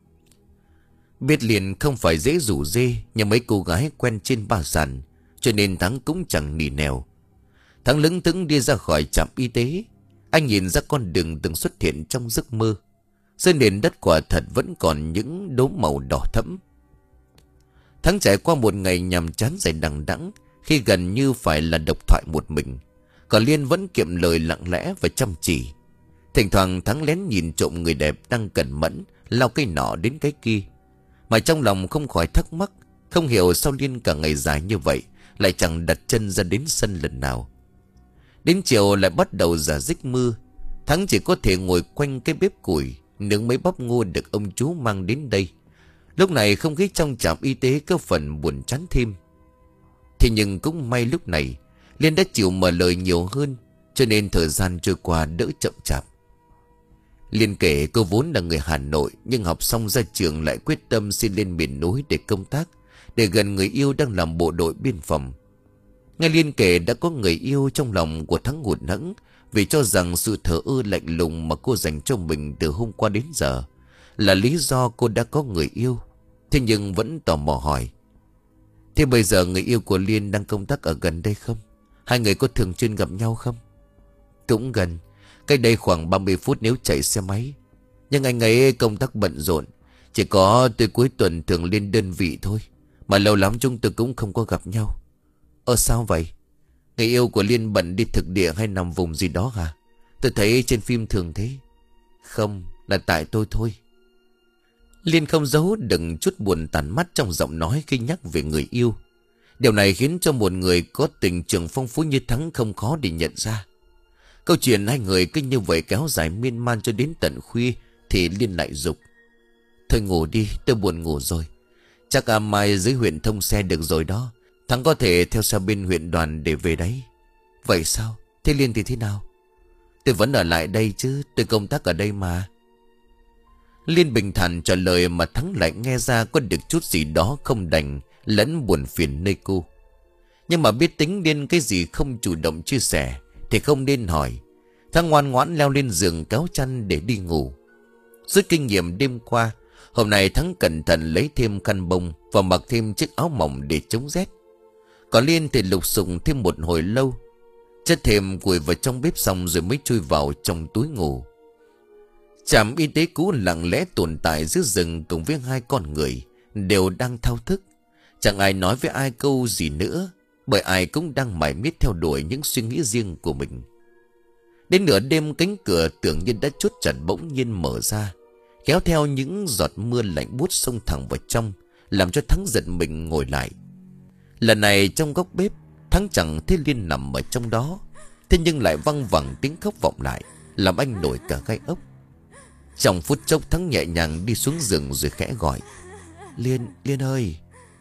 [SPEAKER 1] Biết Liên không phải dễ rủ dê như mấy cô gái quen trên ba sàn, cho nên Thắng cũng chẳng nỉ nèo. Thắng lững thững đi ra khỏi trạm y tế. Anh nhìn ra con đường từng xuất hiện trong giấc mơ. Dưới nền đất quả thật vẫn còn những đốm màu đỏ thẫm. Thắng trải qua một ngày nhàm chán dài đằng đẵng, khi gần như phải là độc thoại một mình. Còn Liên vẫn kiệm lời lặng lẽ và chăm chỉ. Thỉnh thoảng Thắng lén nhìn trộm người đẹp đang cẩn mẫn lau cây nọ đến cái kia, mà trong lòng không khỏi thắc mắc, không hiểu sao Liên cả ngày dài như vậy lại chẳng đặt chân ra đến sân lần nào. Đến chiều lại bắt đầu rả rích mưa. Thắng chỉ có thể ngồi quanh cái bếp củi nướng mấy bắp ngô được ông chú mang đến đây. Lúc này không khí trong trạm y tế có phần buồn chán thêm. Thế nhưng cũng may lúc này Liên đã chịu mở lời nhiều hơn, cho nên thời gian trôi qua đỡ chậm chạp. Liên kể cô vốn là người Hà Nội, nhưng học xong ra trường lại quyết tâm xin lên miền núi để công tác, để gần người yêu đang làm bộ đội biên phòng. Nghe Liên kể đã có người yêu, trong lòng của Thắng hụt hẫng, vì cho rằng sự thờ ơ lạnh lùng mà cô dành cho mình từ hôm qua đến giờ là lý do cô đã có người yêu. Thế nhưng vẫn tò mò hỏi: thế bây giờ người yêu của Liên đang công tác ở gần đây không? Hai người có thường xuyên gặp nhau không? Cũng gần, cách đây khoảng ba mươi phút nếu chạy xe máy. Nhưng anh ấy công tác bận rộn, chỉ có tới cuối tuần thường lên đơn vị thôi, mà lâu lắm chúng tôi cũng không có gặp nhau. Ờ sao vậy? Người yêu của Liên bận đi thực địa hay nằm vùng gì đó hả? Tôi thấy trên phim thường thế. Không, là tại tôi thôi. Liên không giấu đựng chút buồn tàn mắt trong giọng nói khi nhắc về người yêu. Điều này khiến cho một người có tình trường phong phú như Thắng không khó để nhận ra. Câu chuyện hai người cứ như vậy kéo dài miên man cho đến tận khuya thì Liên lại dục: thôi ngủ đi, tôi buồn ngủ rồi. Chắc à mai dưới huyện thông xe được rồi đó. Thắng có thể theo xe bên huyện đoàn để về đấy. Vậy sao? Thế Liên thì thế nào? Tôi vẫn ở lại đây chứ, tôi công tác ở đây mà. Liên bình thản trả lời, mà Thắng lại nghe ra có được chút gì đó không đành lẫn buồn phiền nơi cô. Nhưng mà biết tính Liên cái gì không chủ động chia sẻ thì không nên hỏi. Thắng ngoan ngoãn leo lên giường kéo chăn để đi ngủ. Rút kinh nghiệm đêm qua, hôm nay Thắng cẩn thận lấy thêm khăn bông và mặc thêm chiếc áo mỏng để chống rét. Còn Liên thì lục sục thêm một hồi lâu, chất thêm củi vào trong bếp xong rồi mới chui vào trong túi ngủ. Trạm y tế cũ lặng lẽ tồn tại giữa rừng cùng với hai con người đều đang thao thức. Chẳng ai nói với ai câu gì nữa, bởi ai cũng đang mải miết theo đuổi những suy nghĩ riêng của mình. Đến nửa đêm, cánh cửa tưởng như đã chốt chặt bỗng nhiên mở ra, kéo theo những giọt mưa lạnh buốt xông thẳng vào trong, làm cho Thắng giật mình ngồi lại. Lần này trong góc bếp, Thắng chẳng thấy Liên nằm ở trong đó, thế nhưng lại văng vẳng tiếng khóc vọng lại, làm anh nổi cả gai ốc. Trong phút chốc, Thắng nhẹ nhàng đi xuống giường rồi khẽ gọi: Liên, Liên ơi.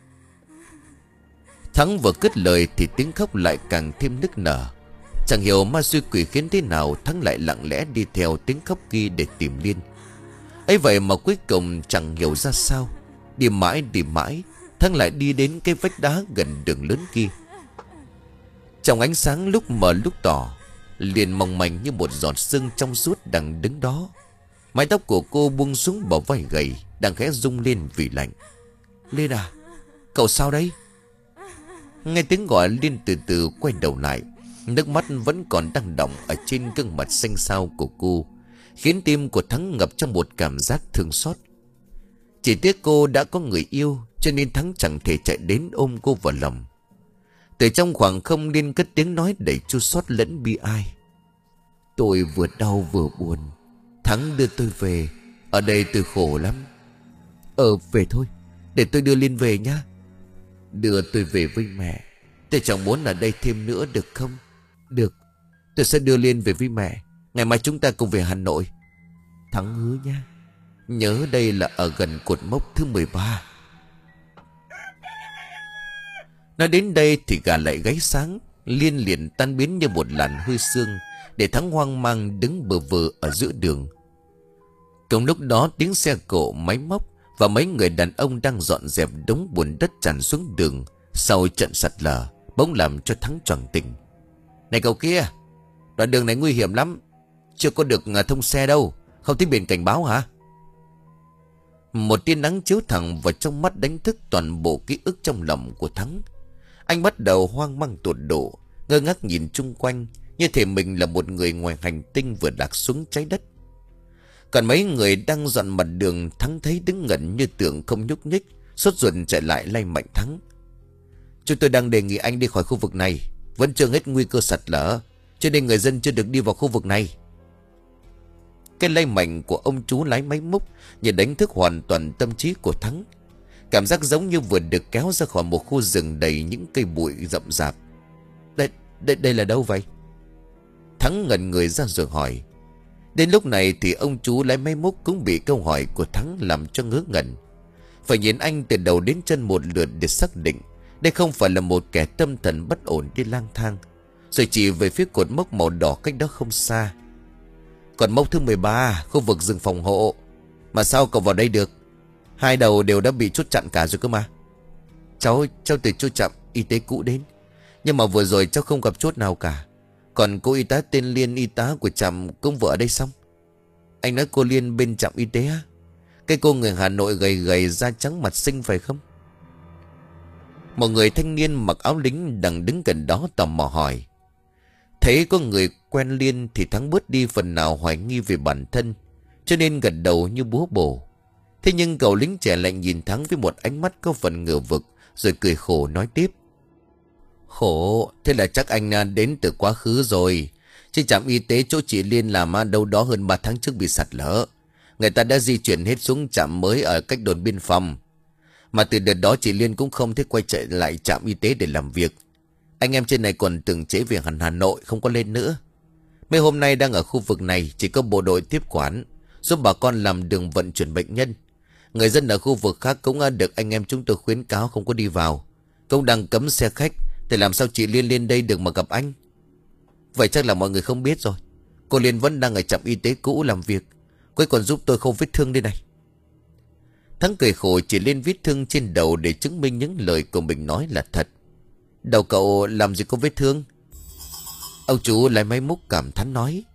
[SPEAKER 1] Thắng vừa cất lời thì tiếng khóc lại càng thêm nức nở. Chẳng hiểu ma xui quỷ khiến thế nào, Thắng lại lặng lẽ đi theo tiếng khóc kia để tìm Liên. Ấy vậy mà cuối cùng chẳng hiểu ra sao, đi mãi đi mãi, Thắng lại đi đến cái vách đá gần đường lớn kia. Trong ánh sáng lúc mờ lúc tỏ, Liên mong manh như một giọt sương trong suốt đang đứng đó. Mái tóc của cô buông xuống bờ vai gầy, đang khẽ rung lên vì lạnh. Liên à, cậu sao đấy? Nghe tiếng gọi, Liên từ từ quay đầu lại. Nước mắt vẫn còn đang đọng ở trên gương mặt xanh xao của cô, khiến tim của Thắng ngập trong một cảm giác thương xót. Chỉ tiếc cô đã có người yêu, cho nên Thắng chẳng thể chạy đến ôm cô vào lòng. Từ trong khoảng không, Liên cất tiếng nói đầy chua xót lẫn bi ai: tôi vừa đau vừa buồn, Thắng đưa tôi về, ở đây tôi khổ lắm. Ờ về thôi, để tôi đưa Liên về nhá. Đưa tôi về với mẹ, tôi chẳng muốn ở đây thêm nữa được không? Được, tôi sẽ đưa Liên về với mẹ. Ngày mai chúng ta cùng về Hà Nội. Thắng hứa nha. Nhớ đây là ở gần cột mốc thứ mười ba. Nói đến đây thì gà lại gáy sáng. Liên liền tan biến như một làn hơi sương, để Thắng hoang mang đứng bờ vờ ở giữa đường. Cùng lúc đó tiếng xe cộ, máy móc và mấy người đàn ông đang dọn dẹp đống bùn đất tràn xuống đường sau trận sạt lở bỗng làm cho Thắng choàng tỉnh. Này cậu kia, đoạn đường này nguy hiểm lắm, chưa có được thông xe đâu. Không thấy biển cảnh báo hả? Một tia nắng chiếu thẳng vào trong mắt đánh thức toàn bộ ký ức trong lòng của Thắng. Anh bắt đầu hoang mang tột độ, ngơ ngác nhìn chung quanh, như thể mình là một người ngoài hành tinh vừa lạc xuống trái đất. Còn mấy người đang dọn mặt đường, Thắng thấy đứng ngẩn như tượng không nhúc nhích, sốt ruột chạy lại lay mạnh Thắng. Chúng tôi đang đề nghị anh đi khỏi khu vực này, vẫn chưa hết nguy cơ sạt lở, cho nên người dân chưa được đi vào khu vực này. Cái lay mạnh của ông chú lái máy múc như đánh thức hoàn toàn tâm trí của Thắng. Cảm giác giống như vừa được kéo ra khỏi một khu rừng đầy những cây bụi rậm rạp. Đây, đây, đây là đâu vậy? Thắng ngẩn người ra rồi hỏi. Đến lúc này thì ông chú lái máy múc cũng bị câu hỏi của Thắng làm cho ngớ ngẩn. Phải nhìn anh từ đầu đến chân một lượt để xác định đây không phải là một kẻ tâm thần bất ổn đi lang thang. Rồi chỉ về phía cột mốc màu đỏ cách đó không xa. Còn mốc thứ mười ba, khu vực rừng phòng hộ. Mà sao cậu vào đây được? Hai đầu đều đã bị chốt chặn cả rồi cơ mà. Cháu, cháu từ chốt chặn y tế cũ đến, nhưng mà vừa rồi cháu không gặp chốt nào cả. Còn cô y tá tên Liên, y tá của trạm cũng vừa ở đây xong. Anh nói cô Liên bên trạm y tế á? Cái cô người Hà Nội gầy gầy da trắng mặt xinh phải không? Một người thanh niên mặc áo lính đang đứng gần đó tò mò hỏi. Thấy có người quen Liên thì Thắng bớt đi phần nào hoài nghi về bản thân, cho nên gật đầu như búa bổ. Thế nhưng cậu lính trẻ lại nhìn Thắng với một ánh mắt có phần ngờ vực, rồi cười khổ nói tiếp. Khổ, thế là chắc anh đến từ quá khứ rồi. Chứ trạm y tế chỗ chị Liên làm đâu đó hơn ba tháng trước bị sạt lở. Người ta đã di chuyển hết xuống trạm mới ở cách đồn biên phòng. Mà từ đợt đó chị Liên cũng không thể quay trở lại trạm y tế để làm việc. Anh em trên này còn tưởng trễ về hẳn Hà Nội, không có lên nữa. Mấy hôm nay đang ở khu vực này chỉ có bộ đội tiếp quản, giúp bà con làm đường vận chuyển bệnh nhân. Người dân ở khu vực khác cũng được anh em chúng tôi khuyến cáo không có đi vào. Cũng đang cấm xe khách, thì làm sao chị Liên lên đây được mà gặp anh? Vậy chắc là mọi người không biết rồi. Cô Liên vẫn đang ở trạm y tế cũ làm việc. Cô ấy còn giúp tôi khâu vết thương đây này. Thắng cười khổ chỉ lên vết thương trên đầu để chứng minh những lời của mình nói là thật. Đầu cậu làm gì có vết thương? Ông chú lại máy múc cảm thán nói.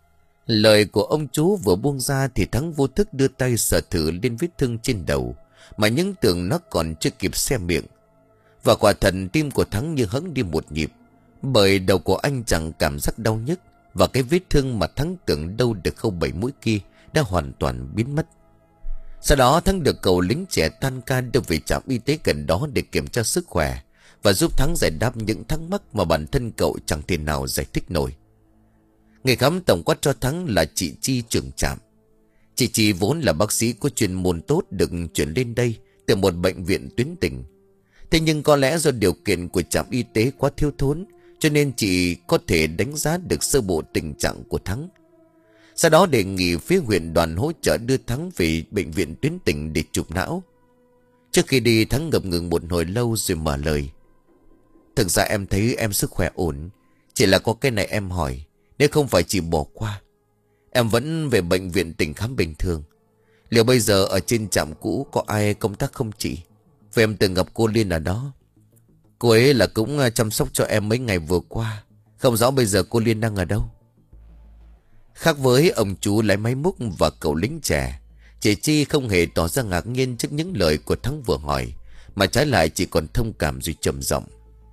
[SPEAKER 1] Lời của ông chú vừa buông ra thì Thắng vô thức đưa tay sờ thử lên vết thương trên đầu, mà những tưởng nó còn chưa kịp xe miệng. Và quả thật tim của Thắng như hững đi một nhịp, bởi đầu của anh chẳng cảm giác đau nhức, và cái vết thương mà Thắng tưởng đâu được khâu bảy mũi kia đã hoàn toàn biến mất. Sau đó Thắng được cậu lính trẻ tan ca đưa về trạm y tế gần đó để kiểm tra sức khỏe và giúp Thắng giải đáp những thắc mắc mà bản thân cậu chẳng thể nào giải thích nổi. Người khám tổng quát cho Thắng là chị Chi, trưởng trạm. Chị Chi vốn là bác sĩ có chuyên môn tốt, được chuyển lên đây từ một bệnh viện tuyến tỉnh. Thế nhưng có lẽ do điều kiện của trạm y tế quá thiếu thốn, cho nên chị có thể đánh giá được sơ bộ tình trạng của Thắng. Sau đó đề nghị phía huyện đoàn hỗ trợ đưa Thắng về bệnh viện tuyến tỉnh để chụp não. Trước khi đi, Thắng ngập ngừng một hồi lâu rồi mở lời. Thực ra em thấy em sức khỏe ổn, chỉ là có cái này em hỏi. Nếu không phải chỉ bỏ qua, em vẫn về bệnh viện tỉnh khám bình thường. Liệu bây giờ ở trên trạm cũ có ai công tác không chị? Vì em từng gặp cô Liên ở đó. Cô ấy là cũng chăm sóc cho em mấy ngày vừa qua. Không rõ bây giờ cô Liên đang ở đâu. Khác với ông chú lái máy múc và cậu lính trẻ, chị Chi không hề tỏ ra ngạc nhiên trước những lời của Thắng vừa hỏi, mà trái lại chỉ còn thông cảm rồi trầm giọng.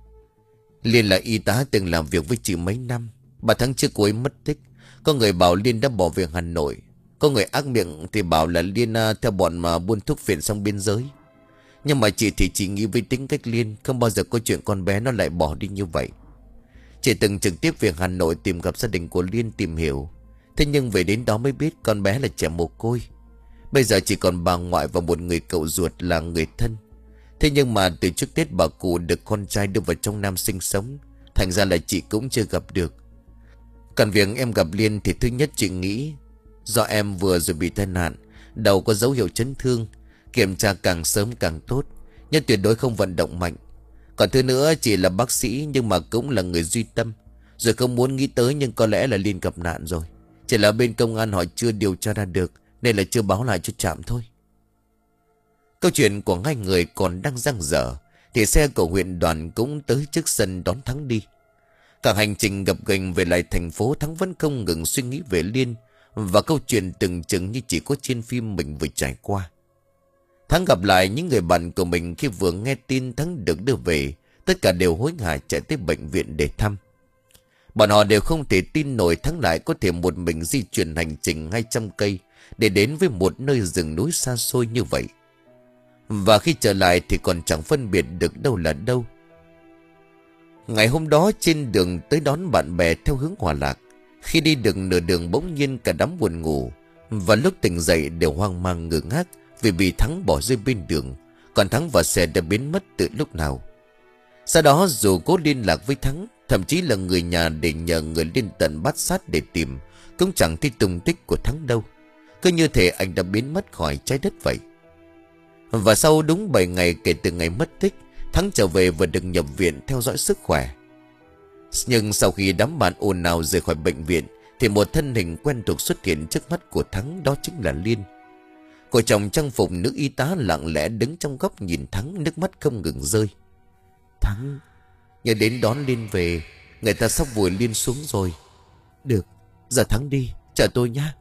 [SPEAKER 1] Liên là y tá từng làm việc với chị mấy năm. Ba tháng trước cô ấy mất tích. Có người bảo Liên đã bỏ về Hà Nội. Có người ác miệng thì bảo là Liên theo bọn mà buôn thuốc phiện sang biên giới. Nhưng mà chị thì chỉ nghĩ với tính cách Liên, không bao giờ có chuyện con bé nó lại bỏ đi như vậy. Chị từng trực tiếp về Hà Nội tìm gặp gia đình của Liên tìm hiểu. Thế nhưng về đến đó mới biết con bé là trẻ mồ côi. Bây giờ chỉ còn bà ngoại và một người cậu ruột là người thân. Thế nhưng mà từ trước Tết bà cụ được con trai đưa vào trong Nam sinh sống, thành ra là chị cũng chưa gặp được. Còn việc em gặp Liên thì thứ nhất chị nghĩ do em vừa rồi bị tai nạn, đầu có dấu hiệu chấn thương. Kiểm tra càng sớm càng tốt, nhưng tuyệt đối không vận động mạnh. Còn thứ nữa, chị là bác sĩ nhưng mà cũng là người duy tâm. Rồi không muốn nghĩ tới, nhưng có lẽ là Liên gặp nạn rồi. Chỉ là bên công an họ chưa điều tra ra được, nên là chưa báo lại cho trạm thôi. Câu chuyện của hai người còn đang dang dở thì xe của huyện đoàn cũng tới trước sân đón Thắng đi. Cả hành trình gập ghềnh về lại thành phố, Thắng vẫn không ngừng suy nghĩ về Liên và câu chuyện từng chừng như chỉ có trên phim mình vừa trải qua. Thắng gặp lại những người bạn của mình khi vừa nghe tin Thắng được đưa về. Tất cả đều hối hả chạy tới bệnh viện để thăm. Bọn họ đều không thể tin nổi Thắng lại có thể một mình di chuyển hành trình hai trăm cây để đến với một nơi rừng núi xa xôi như vậy. Và khi trở lại thì còn chẳng phân biệt được đâu là đâu. Ngày hôm đó trên đường tới đón bạn bè theo hướng Hòa Lạc, khi đi được nửa đường bỗng nhiên cả đám buồn ngủ, và lúc tỉnh dậy đều hoang mang ngơ ngác vì bị Thắng bỏ rơi bên đường. Còn Thắng và xe đã biến mất từ lúc nào. Sau đó dù cố liên lạc với Thắng, thậm chí là người nhà để nhờ người lên tận Bát Sát để tìm, cũng chẳng thấy tung tích của Thắng đâu. Cứ như thể anh đã biến mất khỏi trái đất vậy. Và sau đúng bảy ngày kể từ ngày mất tích, Thắng trở về và được nhập viện theo dõi sức khỏe. Nhưng sau khi đám bạn ồn ào rời khỏi bệnh viện thì một thân hình quen thuộc xuất hiện trước mắt của Thắng, đó chính là Liên. Cô chồng trang phục nữ y tá lặng lẽ đứng trong góc nhìn Thắng, nước mắt không ngừng rơi. Thắng, nhớ đến đón Liên về, người ta sắp vùi Liên xuống rồi. Được, giờ Thắng đi, chờ tôi nhé.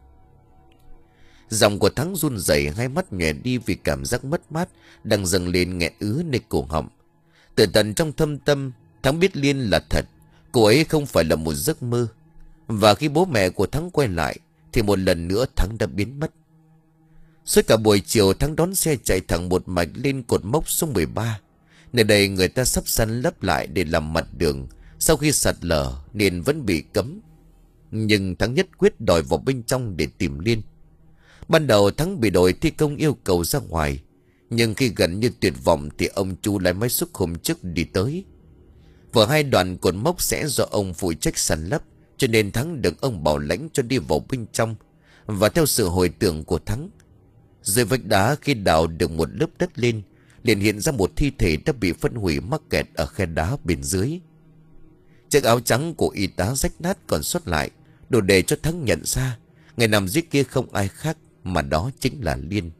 [SPEAKER 1] Giọng của Thắng run rẩy, hai mắt nhòe đi vì cảm giác mất mát đang dâng lên nghẹn ứ nơi cổ họng. Từ tận trong thâm tâm, Thắng biết Liên là thật, cô ấy không phải là một giấc mơ. Và khi bố mẹ của Thắng quay lại thì một lần nữa Thắng đã biến mất. Suốt cả buổi chiều, Thắng đón xe chạy thẳng một mạch lên cột mốc số mười ba. Nơi đây người ta sắp săn lấp lại để làm mặt đường sau khi sạt lở nên vẫn bị cấm. Nhưng Thắng nhất quyết đòi vào bên trong để tìm Liên. Ban đầu Thắng bị đội thi công yêu cầu ra ngoài, nhưng khi gần như tuyệt vọng thì ông chú lái máy xúc hôm trước đi tới. Vừa hai đoạn cột mốc sẽ do ông phụ trách săn lấp, cho nên Thắng được ông bảo lãnh cho đi vào bên trong. Và theo sự hồi tưởng của Thắng, dưới vách đá khi đào được một lớp đất lên, liền hiện ra một thi thể đã bị phân hủy mắc kẹt ở khe đá bên dưới. Chiếc áo trắng của y tá rách nát còn sót lại, đủ để cho Thắng nhận ra người nằm dưới kia không ai khác mà đó chính là Liên.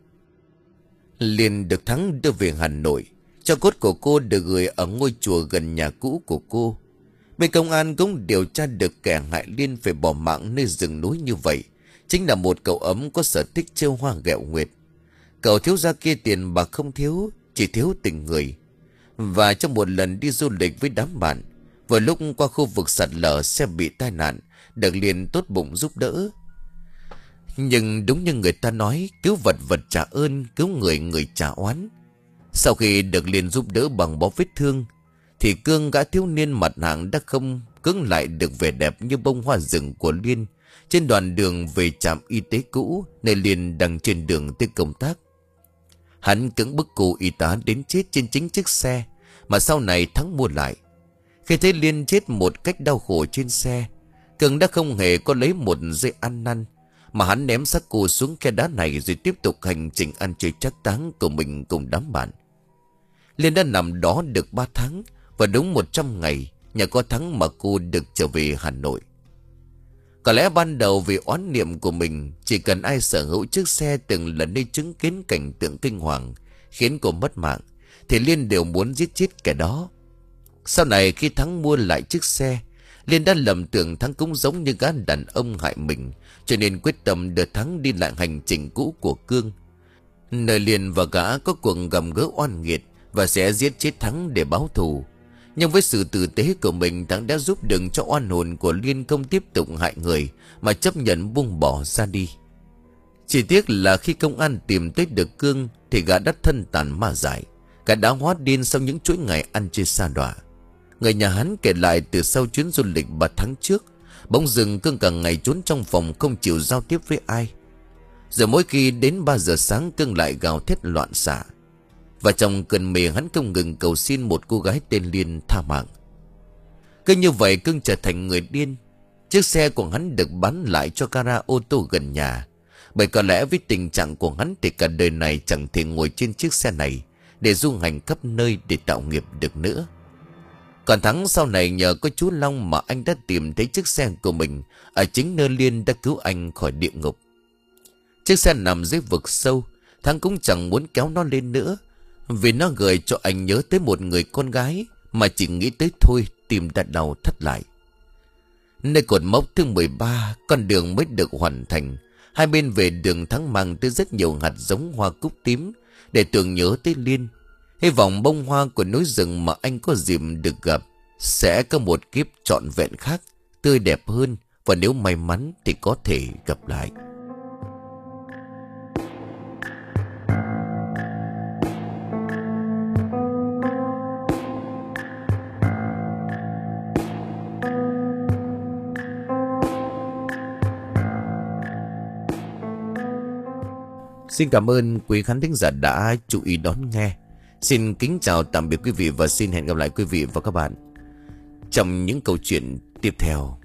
[SPEAKER 1] Liên được Thắng đưa về Hà Nội. Tro cốt của cô được gửi ở ngôi chùa gần nhà cũ của cô. Bên công an cũng điều tra được kẻ hại Liên phải bỏ mạng nơi rừng núi như vậy chính là một cậu ấm có sở thích trêu hoa ghẹo nguyệt. Cậu thiếu gia kia tiền bạc không thiếu, chỉ thiếu tình người. Và trong một lần đi du lịch với đám bạn, vừa lúc qua khu vực sạt lở, xe bị tai nạn, được Liên tốt bụng giúp đỡ. Nhưng đúng như người ta nói, cứu vật vật trả ơn, cứu người người trả oán. Sau khi được Liên giúp đỡ bằng bó vết thương, thì Cương, gã thiếu niên mặt hạng, đã không cưỡng lại được vẻ đẹp như bông hoa rừng của Liên trên đoạn đường về trạm y tế cũ nơi Liên đang trên đường tới công tác. Hắn cưỡng bức cô y tá đến chết trên chính chiếc xe mà sau này Thắng mua lại. Khi thấy Liên chết một cách đau khổ trên xe, Cương đã không hề có lấy một dây ăn năn, mà hắn ném xác cô xuống khe đá này rồi tiếp tục hành trình ăn chơi trác táng của mình cùng đám bạn. Liên đã nằm đó được ba tháng, và đúng một trăm ngày nhờ có Thắng mà cô được trở về Hà Nội. Có lẽ ban đầu vì oán niệm của mình, chỉ cần ai sở hữu chiếc xe từng là nơi chứng kiến cảnh tượng kinh hoàng khiến cô mất mạng, thì Liên đều muốn giết chết kẻ đó. Sau này khi Thắng mua lại chiếc xe, Liên đã lầm tưởng Thắng cũng giống như gã đàn ông hại mình, cho nên quyết tâm đưa Thắng đi lại hành trình cũ của Cương, nơi Liên và gã có cuộc gặp gỡ oan nghiệt và sẽ giết chết Thắng để báo thù. Nhưng với sự tử tế của mình, Thắng đã giúp đừng cho oan hồn của Liên không tiếp tục hại người, mà chấp nhận buông bỏ ra đi. Chỉ tiếc là khi công an tìm tới được Cương thì gã đã thân tàn ma dại, gã đã hóa điên sau những chuỗi ngày ăn chơi sa đọa. Người nhà hắn kể lại từ sau chuyến du lịch ba tháng trước, bỗng dưng Cương cả ngày trốn trong phòng không chịu giao tiếp với ai. Rồi mỗi khi đến ba giờ sáng, Cương lại gào thét loạn xạ. Và trong cơn mê, hắn không ngừng cầu xin một cô gái tên Liên tha mạng. Cứ như vậy Cương trở thành người điên. Chiếc xe của hắn được bán lại cho gara ô tô gần nhà. Bởi có lẽ với tình trạng của hắn thì cả đời này chẳng thể ngồi trên chiếc xe này để du hành khắp nơi để tạo nghiệp được nữa. Còn Thắng sau này nhờ có chú Long mà anh đã tìm thấy chiếc xe của mình ở chính nơi Liên đã cứu anh khỏi địa ngục. Chiếc xe nằm dưới vực sâu, Thắng cũng chẳng muốn kéo nó lên nữa, vì nó gợi cho anh nhớ tới một người con gái mà chỉ nghĩ tới thôi tim đã đau thắt lại. Nơi cột mốc thứ mười ba, con đường mới được hoàn thành. Hai bên về đường Thắng mang tới rất nhiều hạt giống hoa cúc tím để tưởng nhớ tới Liên. Hy vọng bông hoa của núi rừng mà anh có dịp được gặp sẽ có một kiếp trọn vẹn khác, tươi đẹp hơn, và nếu may mắn thì có thể gặp lại. Xin cảm ơn quý khán thính giả đã chú ý đón nghe. Xin kính chào tạm biệt quý vị và xin hẹn gặp lại quý vị và các bạn trong những câu chuyện tiếp theo.